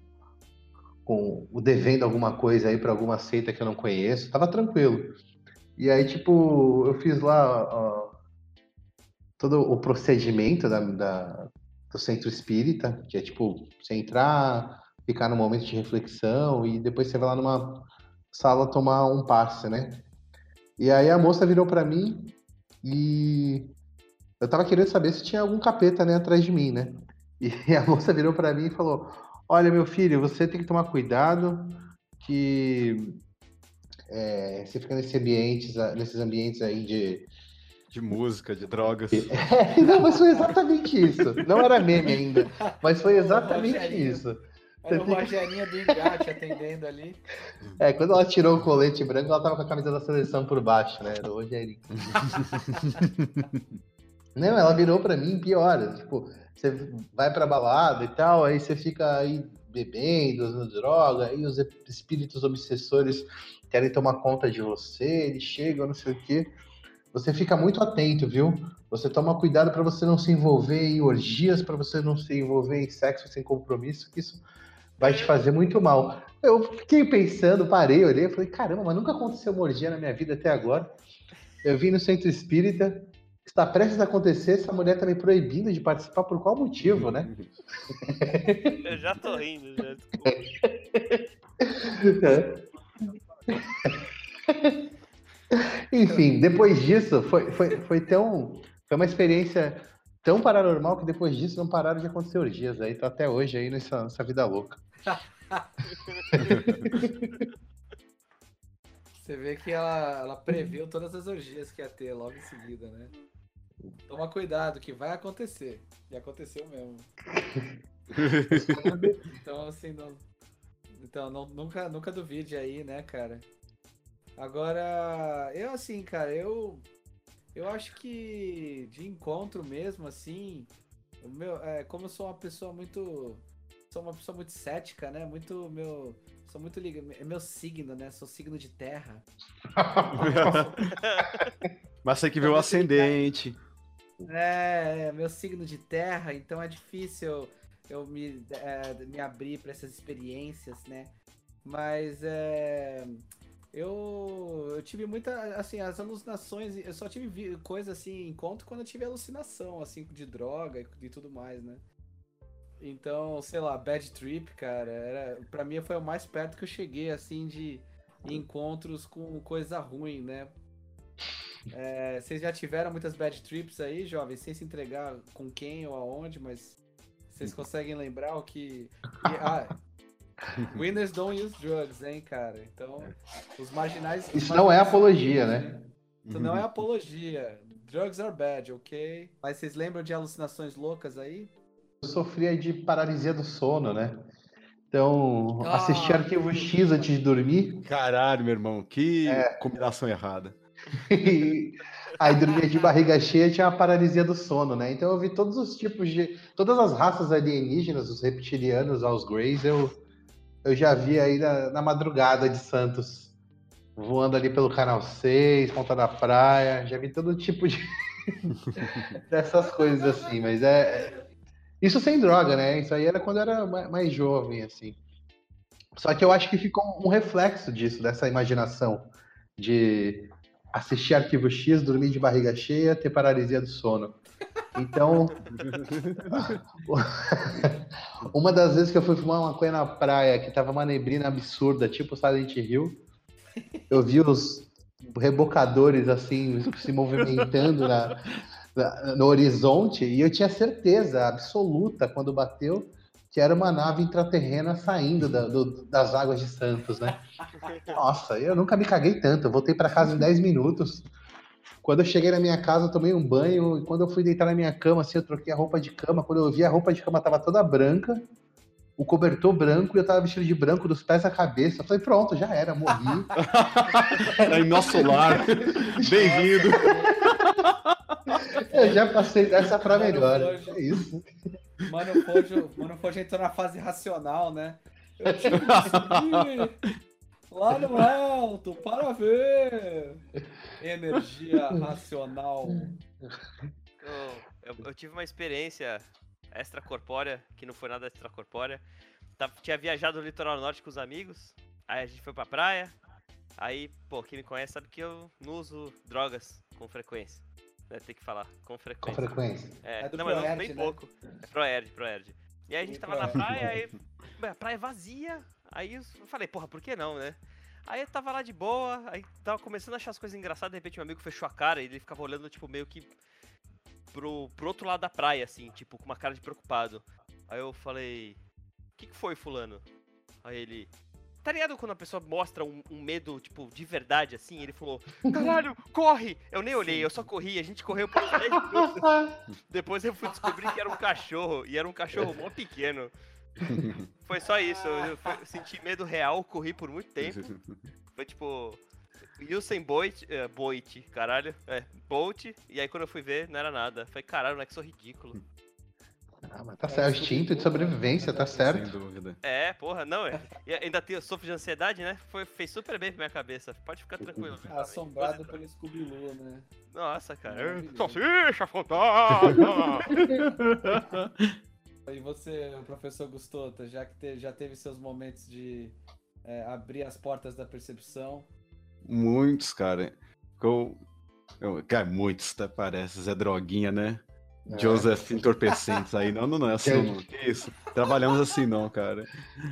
Speaker 10: o devendo alguma coisa aí pra alguma seita que eu não conheço, tava tranquilo. E aí, tipo, eu fiz lá todo o procedimento do Centro Espírita, que é tipo, você entrar, ficar num momento de reflexão e depois você vai lá numa sala tomar um passe, né? E aí a moça virou pra mim e eu tava querendo saber se tinha algum capeta, né, atrás de mim, né? E a moça virou pra mim e falou, olha, meu filho, você tem que tomar cuidado que você fica nesses ambientes aí
Speaker 8: de música, de drogas.
Speaker 10: Não, mas foi exatamente isso. Não era meme ainda, mas foi exatamente isso.
Speaker 7: Era o Rogerinho do Engate atendendo ali.
Speaker 10: Quando ela tirou o colete branco, ela tava com a camisa da seleção por baixo, né? Do Rogerinho. Não, ela virou pra mim pior. Tipo, você vai pra balada e tal, aí você fica aí bebendo, usando droga, aí os espíritos obsessores querem tomar conta de você, eles chegam, não sei o quê. Você fica muito atento, viu? Você toma cuidado para você não se envolver em orgias, para você não se envolver em sexo sem compromisso, que isso vai te fazer muito mal. Eu fiquei pensando, parei, olhei, falei, caramba, mas nunca aconteceu uma orgia na minha vida até agora. Eu vim no Centro Espírita, está prestes a acontecer, essa mulher tá me proibindo de participar, por qual motivo, né?
Speaker 9: Eu já tô rindo, já.
Speaker 10: Enfim, depois disso, foi uma experiência tão paranormal que depois disso não pararam de acontecer orgias. Aí tô até hoje aí nessa vida louca.
Speaker 7: Você vê que ela previu todas as orgias que ia ter logo em seguida, né? Toma cuidado, que vai acontecer. E aconteceu mesmo. Então, assim, nunca duvide aí, né, cara? Agora, eu assim, cara, eu acho que de encontro mesmo, assim, como eu sou uma pessoa muito cética, né? Sou muito ligado, é meu signo, né? Sou signo de terra.
Speaker 8: Mas tem que ver o ascendente.
Speaker 7: Meu signo de terra, então é difícil eu me abrir para essas experiências, né? Mas eu tive muita, assim, as alucinações, eu só tive coisa assim, encontro quando eu tive alucinação, assim, de droga e tudo mais, né? Então, sei lá, bad trip, cara, pra mim foi o mais perto que eu cheguei, assim, de encontros com coisa ruim, né? Vocês já tiveram muitas bad trips aí, jovens, sem se entregar com quem ou aonde, mas vocês conseguem lembrar o que... Winners don't use drugs, hein, cara? Então, os marginais...
Speaker 10: Isso não é apologia, né?
Speaker 7: Isso não é apologia. Drugs are bad, ok? Mas vocês lembram de alucinações loucas aí?
Speaker 10: Eu sofria de paralisia do sono, né? Então, assistir Arquivo X antes de dormir.
Speaker 8: Caralho, meu irmão, que combinação errada.
Speaker 10: Aí dormia de barriga cheia, tinha a paralisia do sono, né? Então eu vi todos os tipos de... Todas as raças alienígenas, os reptilianos, aos Greys, eu já vi aí na madrugada de Santos. Voando ali pelo Canal 6, Ponta da Praia. Já vi todo tipo de... dessas coisas assim, mas isso sem droga, né? Isso aí era quando eu era mais jovem, assim. Só que eu acho que ficou um reflexo disso, dessa imaginação de assistir Arquivo X, dormir de barriga cheia, ter paralisia do sono. Então, uma das vezes que eu fui fumar uma maconha na praia, que tava uma neblina absurda, tipo Silent Hill, eu vi os rebocadores, assim, se movimentando no horizonte, e eu tinha certeza absoluta, quando bateu, que era uma nave intraterrena saindo das águas de Santos, né? Nossa, eu nunca me caguei tanto. Eu voltei para casa em 10 minutos. Quando eu cheguei na minha casa, eu tomei um banho. E quando eu fui deitar na minha cama, assim, eu troquei a roupa de cama. Quando eu vi, a roupa de cama tava toda branca, o cobertor branco, e eu tava vestido de branco dos pés à cabeça. Eu falei, pronto, já era, morri.
Speaker 8: Aí, nosso lar. Bem-vindo.
Speaker 10: Eu já passei dessa pra melhor. É isso.
Speaker 7: Mano, Forge entrou na fase racional, né? Eu tive que subir lá no alto para ver. Energia racional.
Speaker 9: Eu tive uma experiência extracorpórea, que não foi nada extracorpórea. Tinha viajado no litoral norte com os amigos, aí a gente foi pra praia. Aí, quem me conhece sabe que eu não uso drogas com frequência. Tem que falar, com frequência.
Speaker 10: Com frequência.
Speaker 9: Não, mas eu uso bem pouco. É Proerd. E aí a gente tava na praia, aí a praia vazia. Aí eu falei, por que não, né? Aí eu tava lá de boa, aí tava começando a achar as coisas engraçadas, de repente meu amigo fechou a cara e ele ficava olhando, tipo, meio que pro outro lado da praia, assim, tipo, com uma cara de preocupado. Aí eu falei, o que foi, fulano? Aí ele... Tá ligado quando a pessoa mostra um medo, tipo, de verdade, assim? Ele falou, caralho, corre! Eu nem olhei, eu só corri, a gente correu por 10 minutos. Depois eu fui descobrir que era um cachorro, e era um cachorro mó pequeno. Foi só isso, eu senti medo real, corri por muito tempo. Foi tipo, Usain Bolt, Bolt, e aí quando eu fui ver, não era nada. Falei, caralho, moleque, sou ridículo.
Speaker 10: Mas tá certo, instinto de sobrevivência, tá certo.
Speaker 8: Sem dúvida.
Speaker 9: Não, e ainda sofro de ansiedade, né? Fez super bem pra minha cabeça, pode ficar tranquilo.
Speaker 7: Assombrado pelo Scooby-Doo, né?
Speaker 9: Nossa, cara.
Speaker 8: Salsicha, fantasma!
Speaker 7: E você, professor Gustota, já teve seus momentos de abrir as portas da percepção?
Speaker 8: Muitos, cara. Cara, muitos, até parece. Zé Droguinha, né? Joseph Entorpecentes aí. Não é assim, não. Que isso? Trabalhamos assim, não, cara.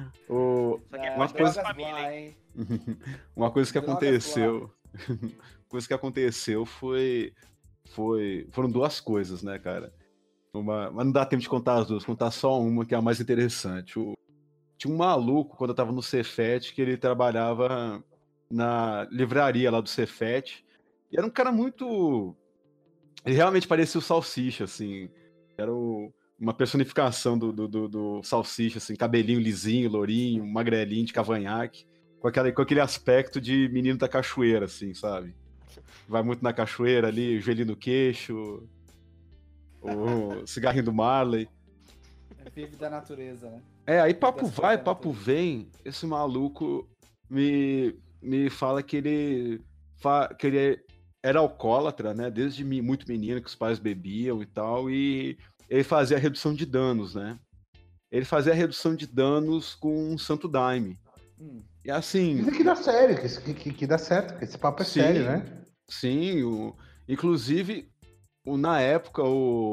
Speaker 8: Uma coisa que aconteceu. Coisa que aconteceu foram duas coisas, né, cara? Mas não dá tempo de contar as duas, contar só uma, que é a mais interessante. Tinha um maluco, quando eu tava no Cefet, que ele trabalhava na livraria lá do Cefet, e era um cara muito... Ele realmente parecia o Salsicha, assim. Era uma personificação do Salsicha, assim, cabelinho lisinho, lourinho, magrelinho, de cavanhaque. com aquele aspecto de menino da cachoeira, assim, sabe? Vai muito na cachoeira ali, joelhinho no queixo, o cigarrinho do Marley.
Speaker 7: Vive da natureza, né?
Speaker 8: Aí papo vai, papo vem, esse maluco me fala que ele era alcoólatra, né? Desde muito menino, que os pais bebiam e tal, e ele fazia a redução de danos, né? Ele fazia a redução de danos com um santo daime. E assim...
Speaker 10: Dizem que dá sério, que dá certo, que esse papo é sério, né?
Speaker 8: Sim, inclusive, na época,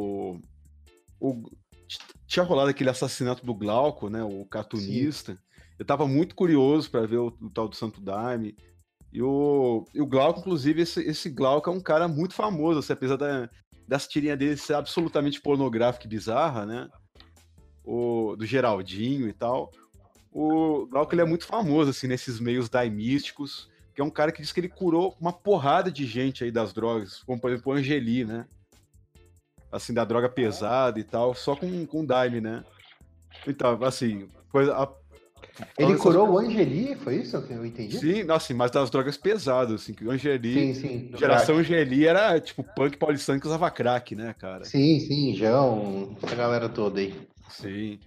Speaker 8: tinha rolado aquele assassinato do Glauco, né? O cartunista. Sim. Eu tava muito curioso para ver o tal do santo daime. E o Glauco, inclusive, esse Glauco é um cara muito famoso, assim, apesar dessa tirinha dele ser absolutamente pornográfica e bizarra, né? Do Geraldinho e tal. O Glauco, ele é muito famoso, assim, nesses meios daimísticos, que é um cara que diz que ele curou uma porrada de gente aí das drogas, como, por exemplo, o Angeli, né? Assim, da droga pesada e tal, só com daime, né? Então, assim,
Speaker 10: ele curou o Angeli, foi isso que eu entendi?
Speaker 8: Sim, assim, mas das drogas pesadas, assim, que o Angeli...
Speaker 10: Sim,
Speaker 8: geração Angeli era, tipo, punk paulistano que usava crack, né, cara?
Speaker 10: Sim, João, essa galera toda aí.
Speaker 8: Sim.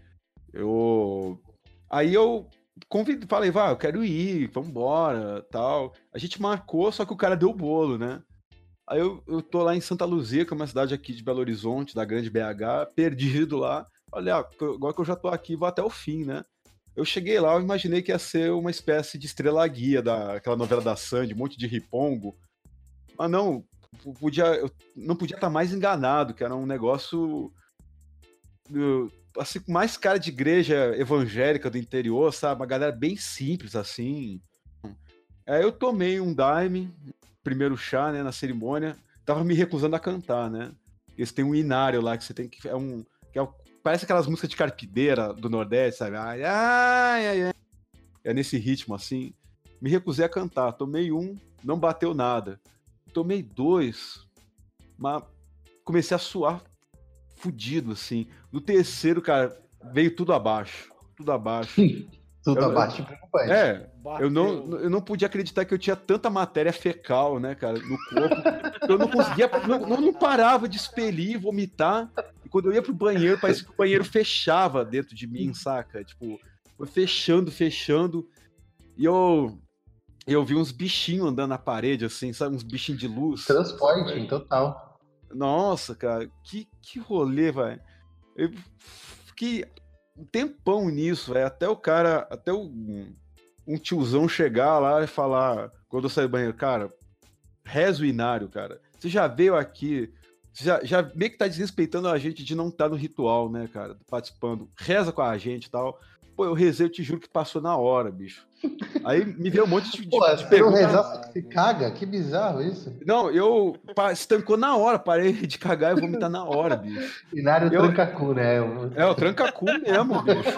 Speaker 8: Aí eu falei, eu quero ir, vambora, tal. A gente marcou, só que o cara deu o bolo, né? Aí eu tô lá em Santa Luzia, que é uma cidade aqui de Belo Horizonte, da grande BH, perdido lá. Olha, agora que eu já tô aqui, vou até o fim, né? Eu cheguei lá, eu imaginei que ia ser uma espécie de estrela guia daquela novela da Sandy, um monte de ripongo. Mas não, eu não podia estar mais enganado, que era um negócio... assim, com mais cara de igreja evangélica do interior, sabe? Uma galera bem simples, assim. Aí eu tomei um daime, primeiro chá, né, na cerimônia. Tava me recusando a cantar, né? Eles têm um inário lá que você tem que... parece aquelas músicas de carpideira do Nordeste, sabe? Ai, ai, ai, ai. É nesse ritmo, assim. Me recusei a cantar. Tomei um, não bateu nada. Tomei 2, mas comecei a suar fudido, assim. No terceiro, cara, veio tudo abaixo. Tudo abaixo.
Speaker 10: Tudo abaixo, preocupante.
Speaker 8: Eu não podia acreditar que eu tinha tanta matéria fecal, né, cara, no corpo. Eu não conseguia, não parava de expelir, vomitar. E quando eu ia pro banheiro, parecia que o banheiro fechava dentro de mim, saca? Tipo, foi fechando. E eu vi uns bichinhos andando na parede, assim, sabe? Uns bichinhos de luz.
Speaker 10: Transporte, total.
Speaker 8: Nossa, cara, que rolê, velho. Eu fiquei um tempão nisso, velho. Até um tiozão chegar lá e falar, quando eu saí do banheiro, cara, reza o inário, cara. Você já veio aqui, você já meio que tá desrespeitando a gente de não estar no ritual, né, cara? Participando. Reza com a gente e tal. Pô, eu rezei, eu te juro que passou na hora, bicho. Aí me veio um monte de
Speaker 10: se não rezar, você caga? Que bizarro isso.
Speaker 8: Não, estancou na hora, parei de cagar e vomitar na hora, bicho.
Speaker 10: Inário tranca-cu, né?
Speaker 8: O tranca-cu mesmo, bicho.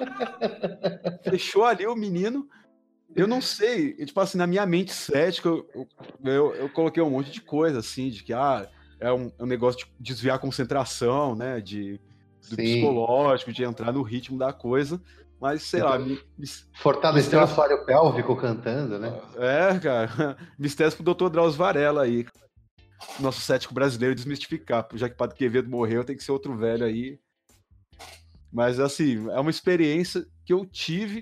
Speaker 8: Porra. Fechou ali o menino. Eu não sei, tipo assim, na minha mente cética, eu coloquei um monte de coisa, assim, de que, é um negócio de desviar a concentração, né, do psicológico, de entrar no ritmo da coisa, mas, sei lá...
Speaker 10: Fortaleceu o assoalho pélvico cantando, né?
Speaker 8: Cara, mistério pro Dr. Drauzio Varela aí, nosso cético brasileiro desmistificar, já que Padre Quevedo morreu, tem que ser outro velho aí. Mas, assim, é uma experiência que eu tive.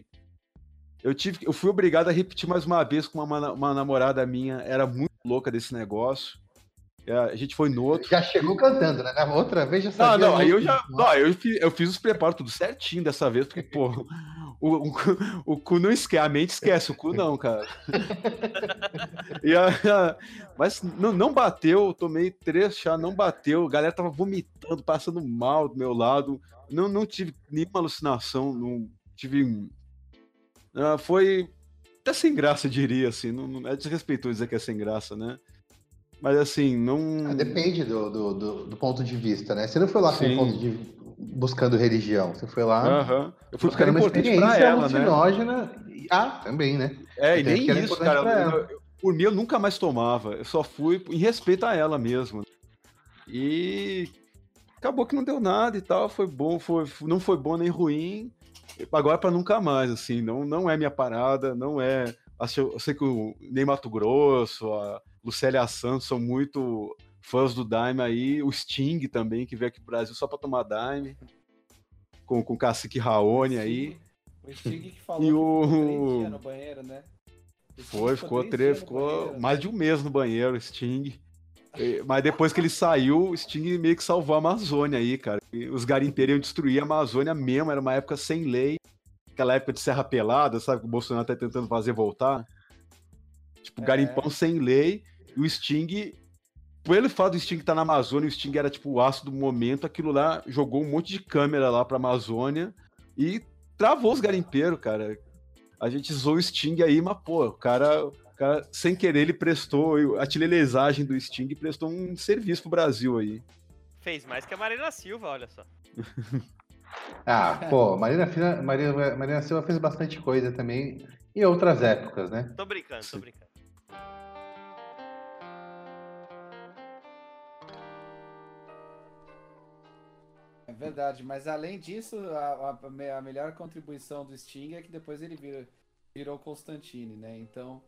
Speaker 8: Eu fui obrigado a repetir mais uma vez com uma namorada minha, era muito louca desse negócio. A gente foi no outro.
Speaker 10: Já chegou cantando, né? Na outra vez já sabia.
Speaker 8: Aí eu fiz os preparos tudo certinho dessa vez, porque, pô, o cu não esquece, a mente esquece, o cu não, cara. Mas não bateu, tomei 3 chá, não bateu, a galera tava vomitando, passando mal do meu lado, não tive nenhuma alucinação, não tive... foi até sem graça, eu diria, assim, não é desrespeitoso dizer que é sem graça, né? Mas assim, não...
Speaker 10: Depende do ponto de vista, né? Você não foi lá com um ponto de... buscando religião, você foi lá...
Speaker 8: Eu fui buscando uma experiência pra ela,
Speaker 10: alucinógena. Né? Também, né?
Speaker 8: E nem isso, cara. Por mim, eu nunca mais tomava. Eu só fui em respeito a ela mesmo. E acabou que não deu nada e tal, foi bom, não foi bom nem ruim. Agora pra nunca mais, assim, não é minha parada, não é... Eu sei que o Ney Matogrosso, a Lucélia Santos são muito fãs do Daime aí, o Sting também, que veio aqui pro Brasil só pra tomar Daime, com o Cacique Raoni aí.
Speaker 7: O Sting que falou
Speaker 8: E
Speaker 7: que
Speaker 8: o-
Speaker 7: ficou 3 dias no banheiro, né? O Sting
Speaker 8: Ficou
Speaker 7: três dias no
Speaker 8: ficou
Speaker 7: banheiro,
Speaker 8: mais
Speaker 7: né?
Speaker 8: de um mês no banheiro, o Sting. Mas depois que ele saiu, o Sting meio que salvou a Amazônia aí, cara. E os garimpeiros iam destruir a Amazônia mesmo, era uma época sem lei. Aquela época de Serra Pelada, sabe? Que o Bolsonaro tá tentando fazer voltar. Tipo, garimpão sem lei. E o Sting, pelo fato do Sting estar na Amazônia, o Sting era tipo o aço do momento, aquilo lá jogou um monte de câmera lá pra Amazônia e travou os garimpeiros, cara. A gente zoou o Sting aí, mas, pô, o cara, sem querer, ele prestou, a tilelezagem do Sting prestou um serviço pro Brasil aí.
Speaker 9: Fez mais que a Marina Silva, olha só.
Speaker 10: Pô, Marina Silva fez bastante coisa também em outras épocas, né?
Speaker 9: Tô brincando, tô brincando.
Speaker 7: É verdade, mas além disso, a melhor contribuição do Sting é que depois ele virou Constantine, né? Então,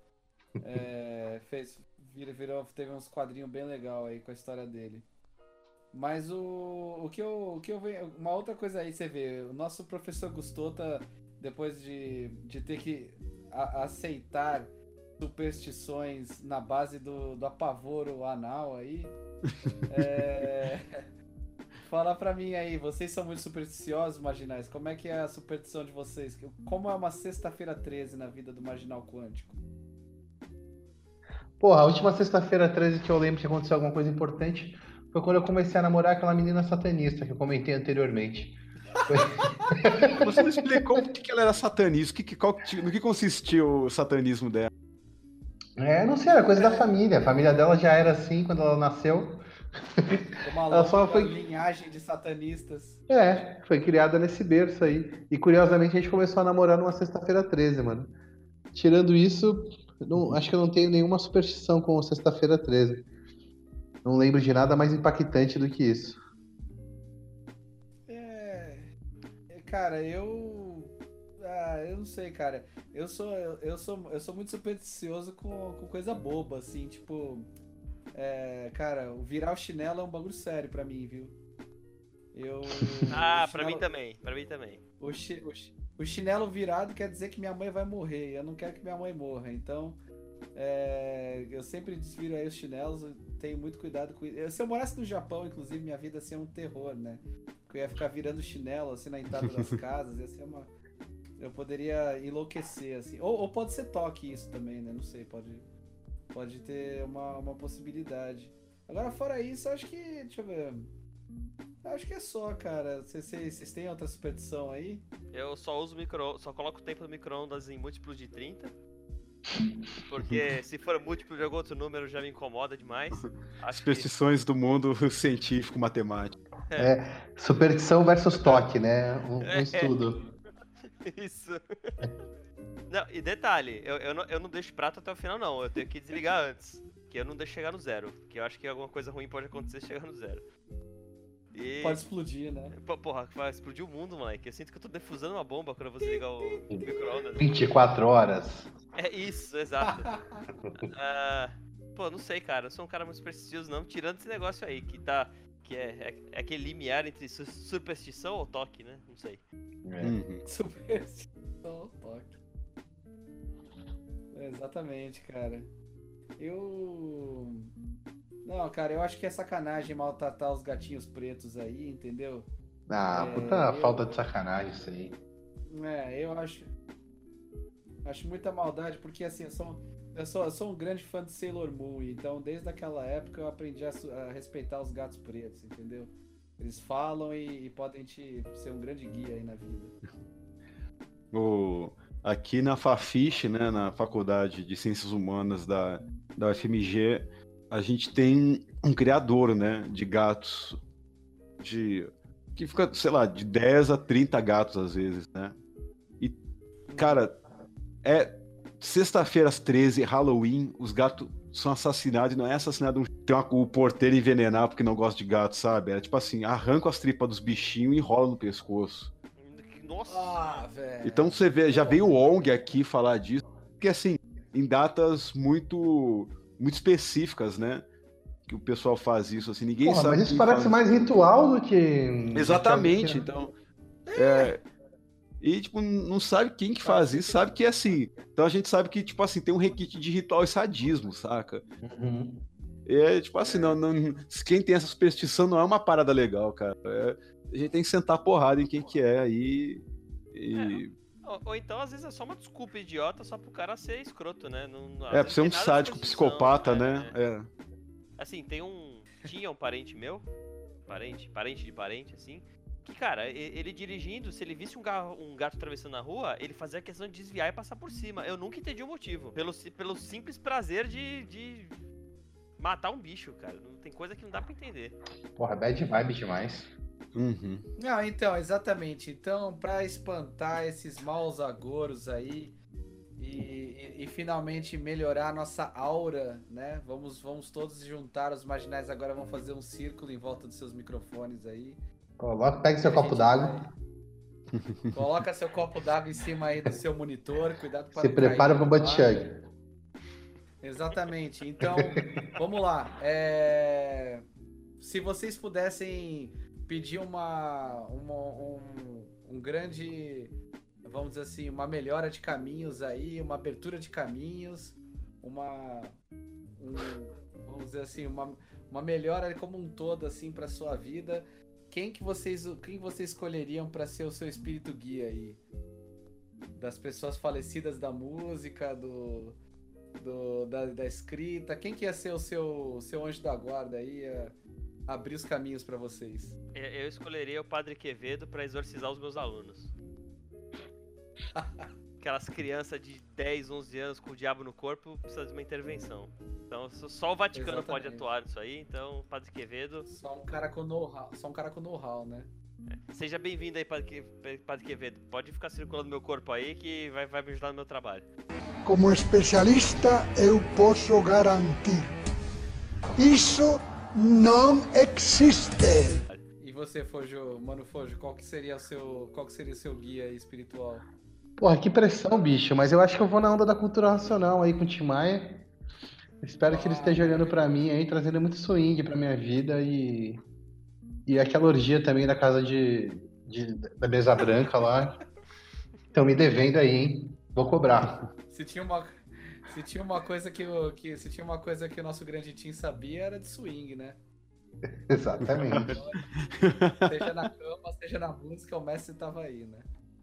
Speaker 7: teve uns quadrinhos bem legal aí com a história dele. Mas o que eu vejo, uma outra coisa aí, você vê, o nosso professor Gustota, depois de ter que aceitar superstições na base do apavoro anal aí, fala pra mim aí, vocês são muito supersticiosos, marginais, como é que é a superstição de vocês? Como é uma sexta-feira 13 na vida do Marginal Quântico?
Speaker 10: Porra, a última sexta-feira 13 que eu lembro que aconteceu alguma coisa importante foi quando eu comecei a namorar aquela menina satanista que eu comentei anteriormente.
Speaker 8: Você não explicou por que ela era satanista, no que consistia o satanismo dela?
Speaker 10: Não sei, era coisa da família. A família dela já era assim quando ela nasceu.
Speaker 7: Uma
Speaker 10: Ela só
Speaker 7: longa
Speaker 10: foi-
Speaker 7: linhagem de satanistas.
Speaker 10: Foi criada nesse berço aí. E curiosamente a gente começou a namorar numa sexta-feira 13, mano. Tirando isso, acho que eu não tenho nenhuma superstição com sexta-feira 13. Não lembro de nada mais impactante do que isso.
Speaker 7: Cara, eu não sei, cara. Eu sou muito supersticioso com coisa boba, assim, tipo. Cara, virar o chinelo é um bagulho sério pra mim, viu?
Speaker 9: Pra mim também.
Speaker 7: O chinelo virado quer dizer que minha mãe vai morrer. Eu não quero que minha mãe morra. Então, eu sempre desviro aí os chinelos. Eu tenho muito cuidado com isso. Se eu morasse no Japão, inclusive, minha vida ia ser um terror, né? Porque eu ia ficar virando chinelo assim na entrada das casas. Ia ser eu poderia enlouquecer, assim. Ou pode ser toque isso também, né? Não sei, pode ter uma possibilidade. Agora, fora isso, acho que... Deixa eu ver... Acho que é só, cara. Vocês têm outra superstição aí?
Speaker 9: Eu só uso só coloco o tempo do micro-ondas em múltiplo de 30. Porque se for múltiplo de algum outro número já me incomoda demais.
Speaker 8: Superstições do mundo científico, matemático.
Speaker 10: Superstição versus toque, né? Um estudo.
Speaker 9: Isso. Não, e detalhe, eu não deixo prato até o final, não. Eu tenho que desligar antes. Que eu não deixo chegar no zero. Porque eu acho que alguma coisa ruim pode acontecer chegar no zero.
Speaker 7: Pode explodir, né?
Speaker 9: Porra, vai explodir o mundo, moleque. Eu sinto que eu tô defusando uma bomba quando eu vou desligar o micro-ondas.
Speaker 10: 24 horas.
Speaker 9: É isso, exato. Não sei, cara. Eu sou um cara muito supersticioso, não. Tirando esse negócio aí, que é aquele limiar entre superstição ou toque, né? Não sei.
Speaker 7: Superstição ou toque. Exatamente, cara. Não, cara, eu acho que é sacanagem maltratar os gatinhos pretos aí, entendeu?
Speaker 10: Puta falta de sacanagem isso aí.
Speaker 7: Eu acho muita maldade, porque assim, eu sou um grande fã de Sailor Moon, então desde aquela época eu aprendi a respeitar os gatos pretos, entendeu? Eles falam e podem ser um grande guia aí na vida.
Speaker 8: Aqui na Fafiche, né, na Faculdade de Ciências Humanas da UFMG, a gente tem um criador, né, de gatos que fica, sei lá, de 10 a 30 gatos às vezes, né? E, cara, sexta-feira às 13, Halloween, os gatos são assassinados, e não é assassinado tem o porteiro envenenar porque não gosta de gato, sabe? É tipo assim, arranca as tripas dos bichinhos e enrola no pescoço.
Speaker 9: Nossa.
Speaker 7: velho.
Speaker 8: Então você vê, já veio o ONG aqui falar disso, porque assim, em datas muito específicas, né? Que o pessoal faz isso, assim, ninguém
Speaker 10: Porra,
Speaker 8: sabe.
Speaker 10: mas isso
Speaker 8: quem
Speaker 10: parece
Speaker 8: faz.
Speaker 10: mais ritual do que.
Speaker 8: Exatamente,
Speaker 10: do que-
Speaker 8: então. E, tipo, não sabe quem que faz isso, sabe que é assim. Então a gente sabe que, tipo assim, tem um requinte de ritual e sadismo, saca?
Speaker 10: Uhum.
Speaker 8: É, tipo assim, quem tem essa superstição não é uma parada legal, cara. A gente tem que sentar a porrada em quem que é aí.
Speaker 9: Ou então, às vezes, é só uma desculpa idiota só pro cara ser escroto, né?
Speaker 8: Pra ser um sádico, psicopata, né?
Speaker 9: Assim, tinha um parente meu, parente de parente, assim, que, cara, ele dirigindo, se ele visse um gato atravessando na rua, ele fazia questão de desviar e passar por cima. Eu nunca entendi o motivo. Pelo simples prazer de matar um bicho, cara. Não tem coisa que não dá pra entender.
Speaker 10: Porra, bad vibe demais.
Speaker 8: Uhum.
Speaker 7: Não, então, exatamente. Então, pra espantar esses maus agouros aí e finalmente melhorar a nossa aura, né? Vamos todos juntar os marginais agora, vão fazer um círculo em volta dos seus microfones aí.
Speaker 10: Pega seu copo d'água.
Speaker 7: Coloca seu copo d'água em cima aí do seu monitor, cuidado para
Speaker 10: Se prepara pro butt chug.
Speaker 7: Exatamente. Então, vamos lá. Se vocês pudessem pedir um grande, vamos dizer assim, uma melhora de caminhos aí, uma abertura de caminhos, vamos dizer assim, uma melhora como um todo assim para sua vida, quem vocês escolheriam para ser o seu espírito guia aí? Das pessoas falecidas da música, da escrita, quem que ia ser o seu anjo da guarda aí, abrir os caminhos para vocês?
Speaker 9: Eu escolheria o Padre Quevedo para exorcizar os meus alunos. Aquelas crianças de 10, 11 anos com o diabo no corpo precisa de uma intervenção. Então só o Vaticano pode atuar nisso aí, então Padre Quevedo...
Speaker 7: Só um cara com know-how, né?
Speaker 9: Seja bem-vindo aí, Padre Quevedo. Pode ficar circulando meu corpo aí que vai me ajudar no meu trabalho.
Speaker 1: Como especialista, eu posso garantir. Isso não existe.
Speaker 7: E você, Mano Fojo, qual que seria o seu guia espiritual?
Speaker 10: Porra, que pressão, bicho. Mas eu acho que eu vou na onda da cultura racional aí com o Tim Maia. Espero que ele esteja olhando pra mim aí, trazendo muito swing pra minha vida e aquela orgia também da casa da mesa branca lá. Estão me devendo aí, hein? Vou cobrar.
Speaker 7: Se tinha uma coisa que o nosso grande Tim sabia, era de swing, né?
Speaker 10: Exatamente.
Speaker 7: Seja na cama, seja na música, o mestre tava aí, né?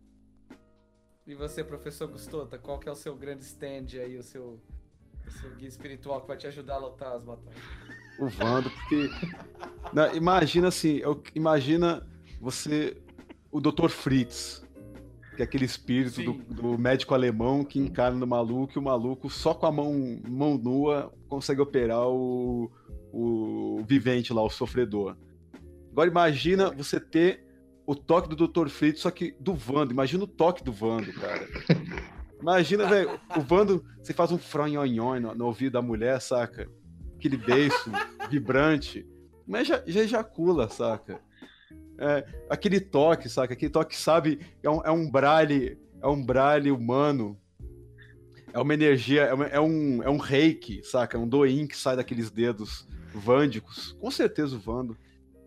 Speaker 7: E você, professor Gustota, qual que é o seu grande stand aí, o seu guia espiritual que vai te ajudar a lutar as batalhas?
Speaker 8: O Vando, porque... Não, imagina assim, imagina você, o Dr. Fritz, que é aquele espírito do médico alemão que encarna no maluco, e o maluco só com a mão nua consegue operar o vivente lá, o sofredor. Agora imagina você ter o toque do Dr. Fritz, só que do Vando. Imagina o toque do Vando, cara. Imagina, velho, o Vando, você faz um fronhonhon no ouvido da mulher, saca? Aquele beiço vibrante. Mas já ejacula, saca? Aquele toque, saca? Aquele toque, sabe? É um braille humano. É uma energia, é um reiki, saca? É um doin que sai daqueles dedos vândicos. Com certeza o Vando.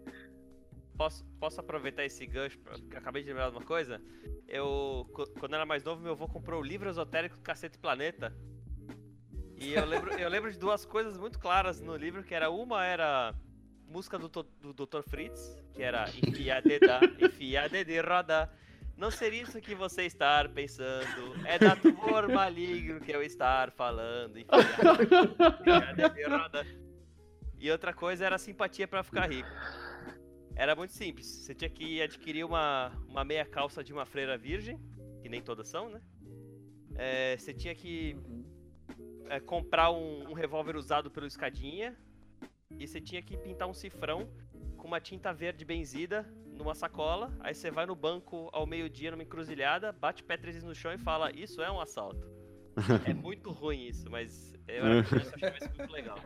Speaker 9: Posso aproveitar esse gancho? Acabei de lembrar de uma coisa. Quando era mais novo, meu avô comprou o livro esotérico do Cacete Planeta. E eu lembro de duas coisas muito claras no livro, que uma era música do Dr. Fritz, que era enfiada de roda. Não seria isso que você está pensando, é da tumor maligno que eu estar falando, enfiada de roda. E outra coisa era simpatia pra ficar rico. Era muito simples, você tinha que adquirir uma meia calça de uma freira virgem, que nem todas são, né? Você tinha que comprar um revólver usado pelo Escadinha, e você tinha que pintar um cifrão com uma tinta verde benzida numa sacola, aí você vai no banco ao meio-dia numa encruzilhada, bate pé 3 vezes no chão e fala, isso é um assalto. É muito ruim isso, mas eu achava isso muito legal.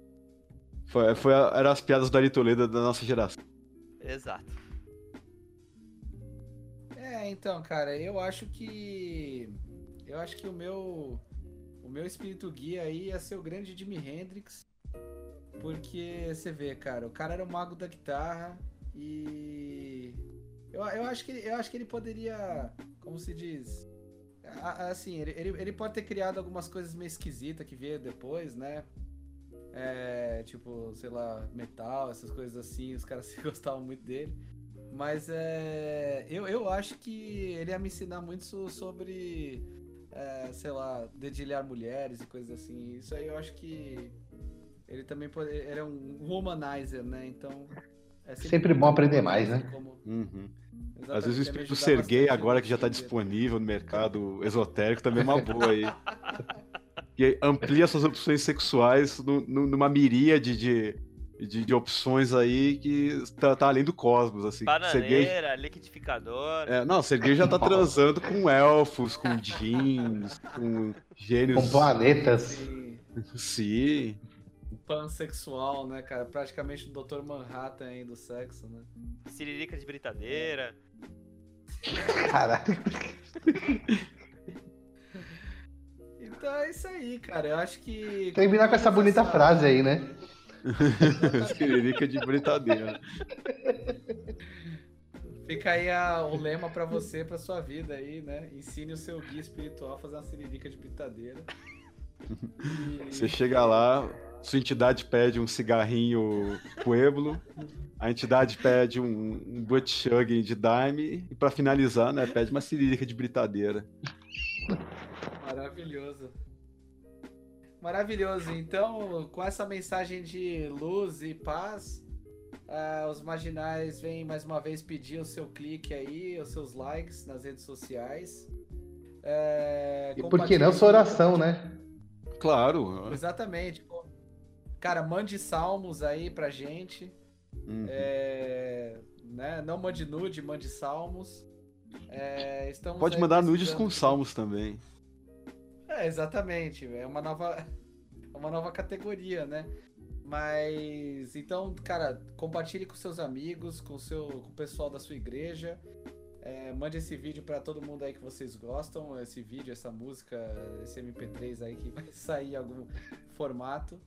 Speaker 8: Eram as piadas do Ari Toledo da nossa geração.
Speaker 9: Exato.
Speaker 7: Então, cara, eu acho que o meu espírito guia aí ia ser o grande Jimi Hendrix, porque você vê, cara, o cara era o mago da guitarra e eu acho que ele poderia, como se diz, assim, ele pode ter criado algumas coisas meio esquisitas que veio depois, né? Tipo, sei lá, metal, essas coisas assim, os caras se gostavam muito dele. Mas eu acho que ele ia me ensinar muito sobre, sei lá, dedilhar mulheres e coisas assim. Isso aí eu acho que ele também ele é um womanizer, né? Então...
Speaker 10: sempre bom aprender mais, né?
Speaker 8: Às vezes o espírito ser gay, agora que já tá disponível no mercado esotérico, também é uma boa aí. E amplia suas opções sexuais numa miríade de opções aí que tá além do cosmos, assim.
Speaker 9: Bananeira, liquidificador.
Speaker 8: Não, ser gay já tá transando com elfos, com jeans, com gênios.
Speaker 10: Com planetas.
Speaker 8: Sim.
Speaker 7: Pansexual, né, cara? Praticamente o Dr. Manhattan aí do sexo, né?
Speaker 9: Siririca de britadeira.
Speaker 10: Caralho.
Speaker 7: Então é isso aí, cara. Eu acho que...
Speaker 10: Terminar com essa bonita frase aí, né?
Speaker 8: Siririca de britadeira.
Speaker 7: Fica aí o lema pra você, pra sua vida aí, né? Ensine o seu guia espiritual a fazer uma siririca de britadeira.
Speaker 8: Você chega lá, sua entidade pede um cigarrinho Pueblo, a entidade pede um butt chugging de dime e pra finalizar, né, pede uma siririca de britadeira.
Speaker 7: Maravilhoso. Maravilhoso. Então, com essa mensagem de luz e paz, os marginais vêm mais uma vez pedir o seu clique aí, os seus likes nas redes sociais.
Speaker 10: E por que não sua oração, né?
Speaker 8: Claro.
Speaker 7: Exatamente. Cara, mande salmos aí pra gente. Né? Não mande nude, mande salmos.
Speaker 8: Pode mandar nudes com salmos também.
Speaker 7: Exatamente. É uma nova categoria, né? Mas, então, cara, compartilhe com seus amigos, com o pessoal da sua igreja. Mande esse vídeo pra todo mundo aí que vocês gostam. Esse vídeo, essa música, esse MP3 aí que vai sair em algum formato.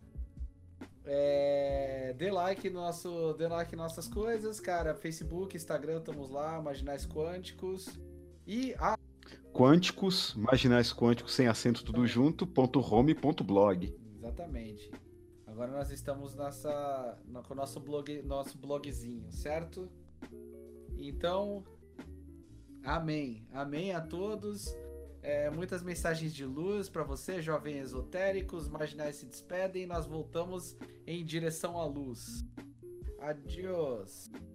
Speaker 7: Dê like em nossas coisas, cara. Facebook, Instagram, estamos lá, Marginais Quânticos. E
Speaker 8: Quânticos, Marginais Quânticos sem acento tudo junto, .home.blog.
Speaker 7: Exatamente. Agora nós estamos com o nosso blogzinho, certo? Então, amém. Amém a todos. Muitas mensagens de luz para você, jovens esotéricos. Marginais se despedem e nós voltamos em direção à luz. Adiós.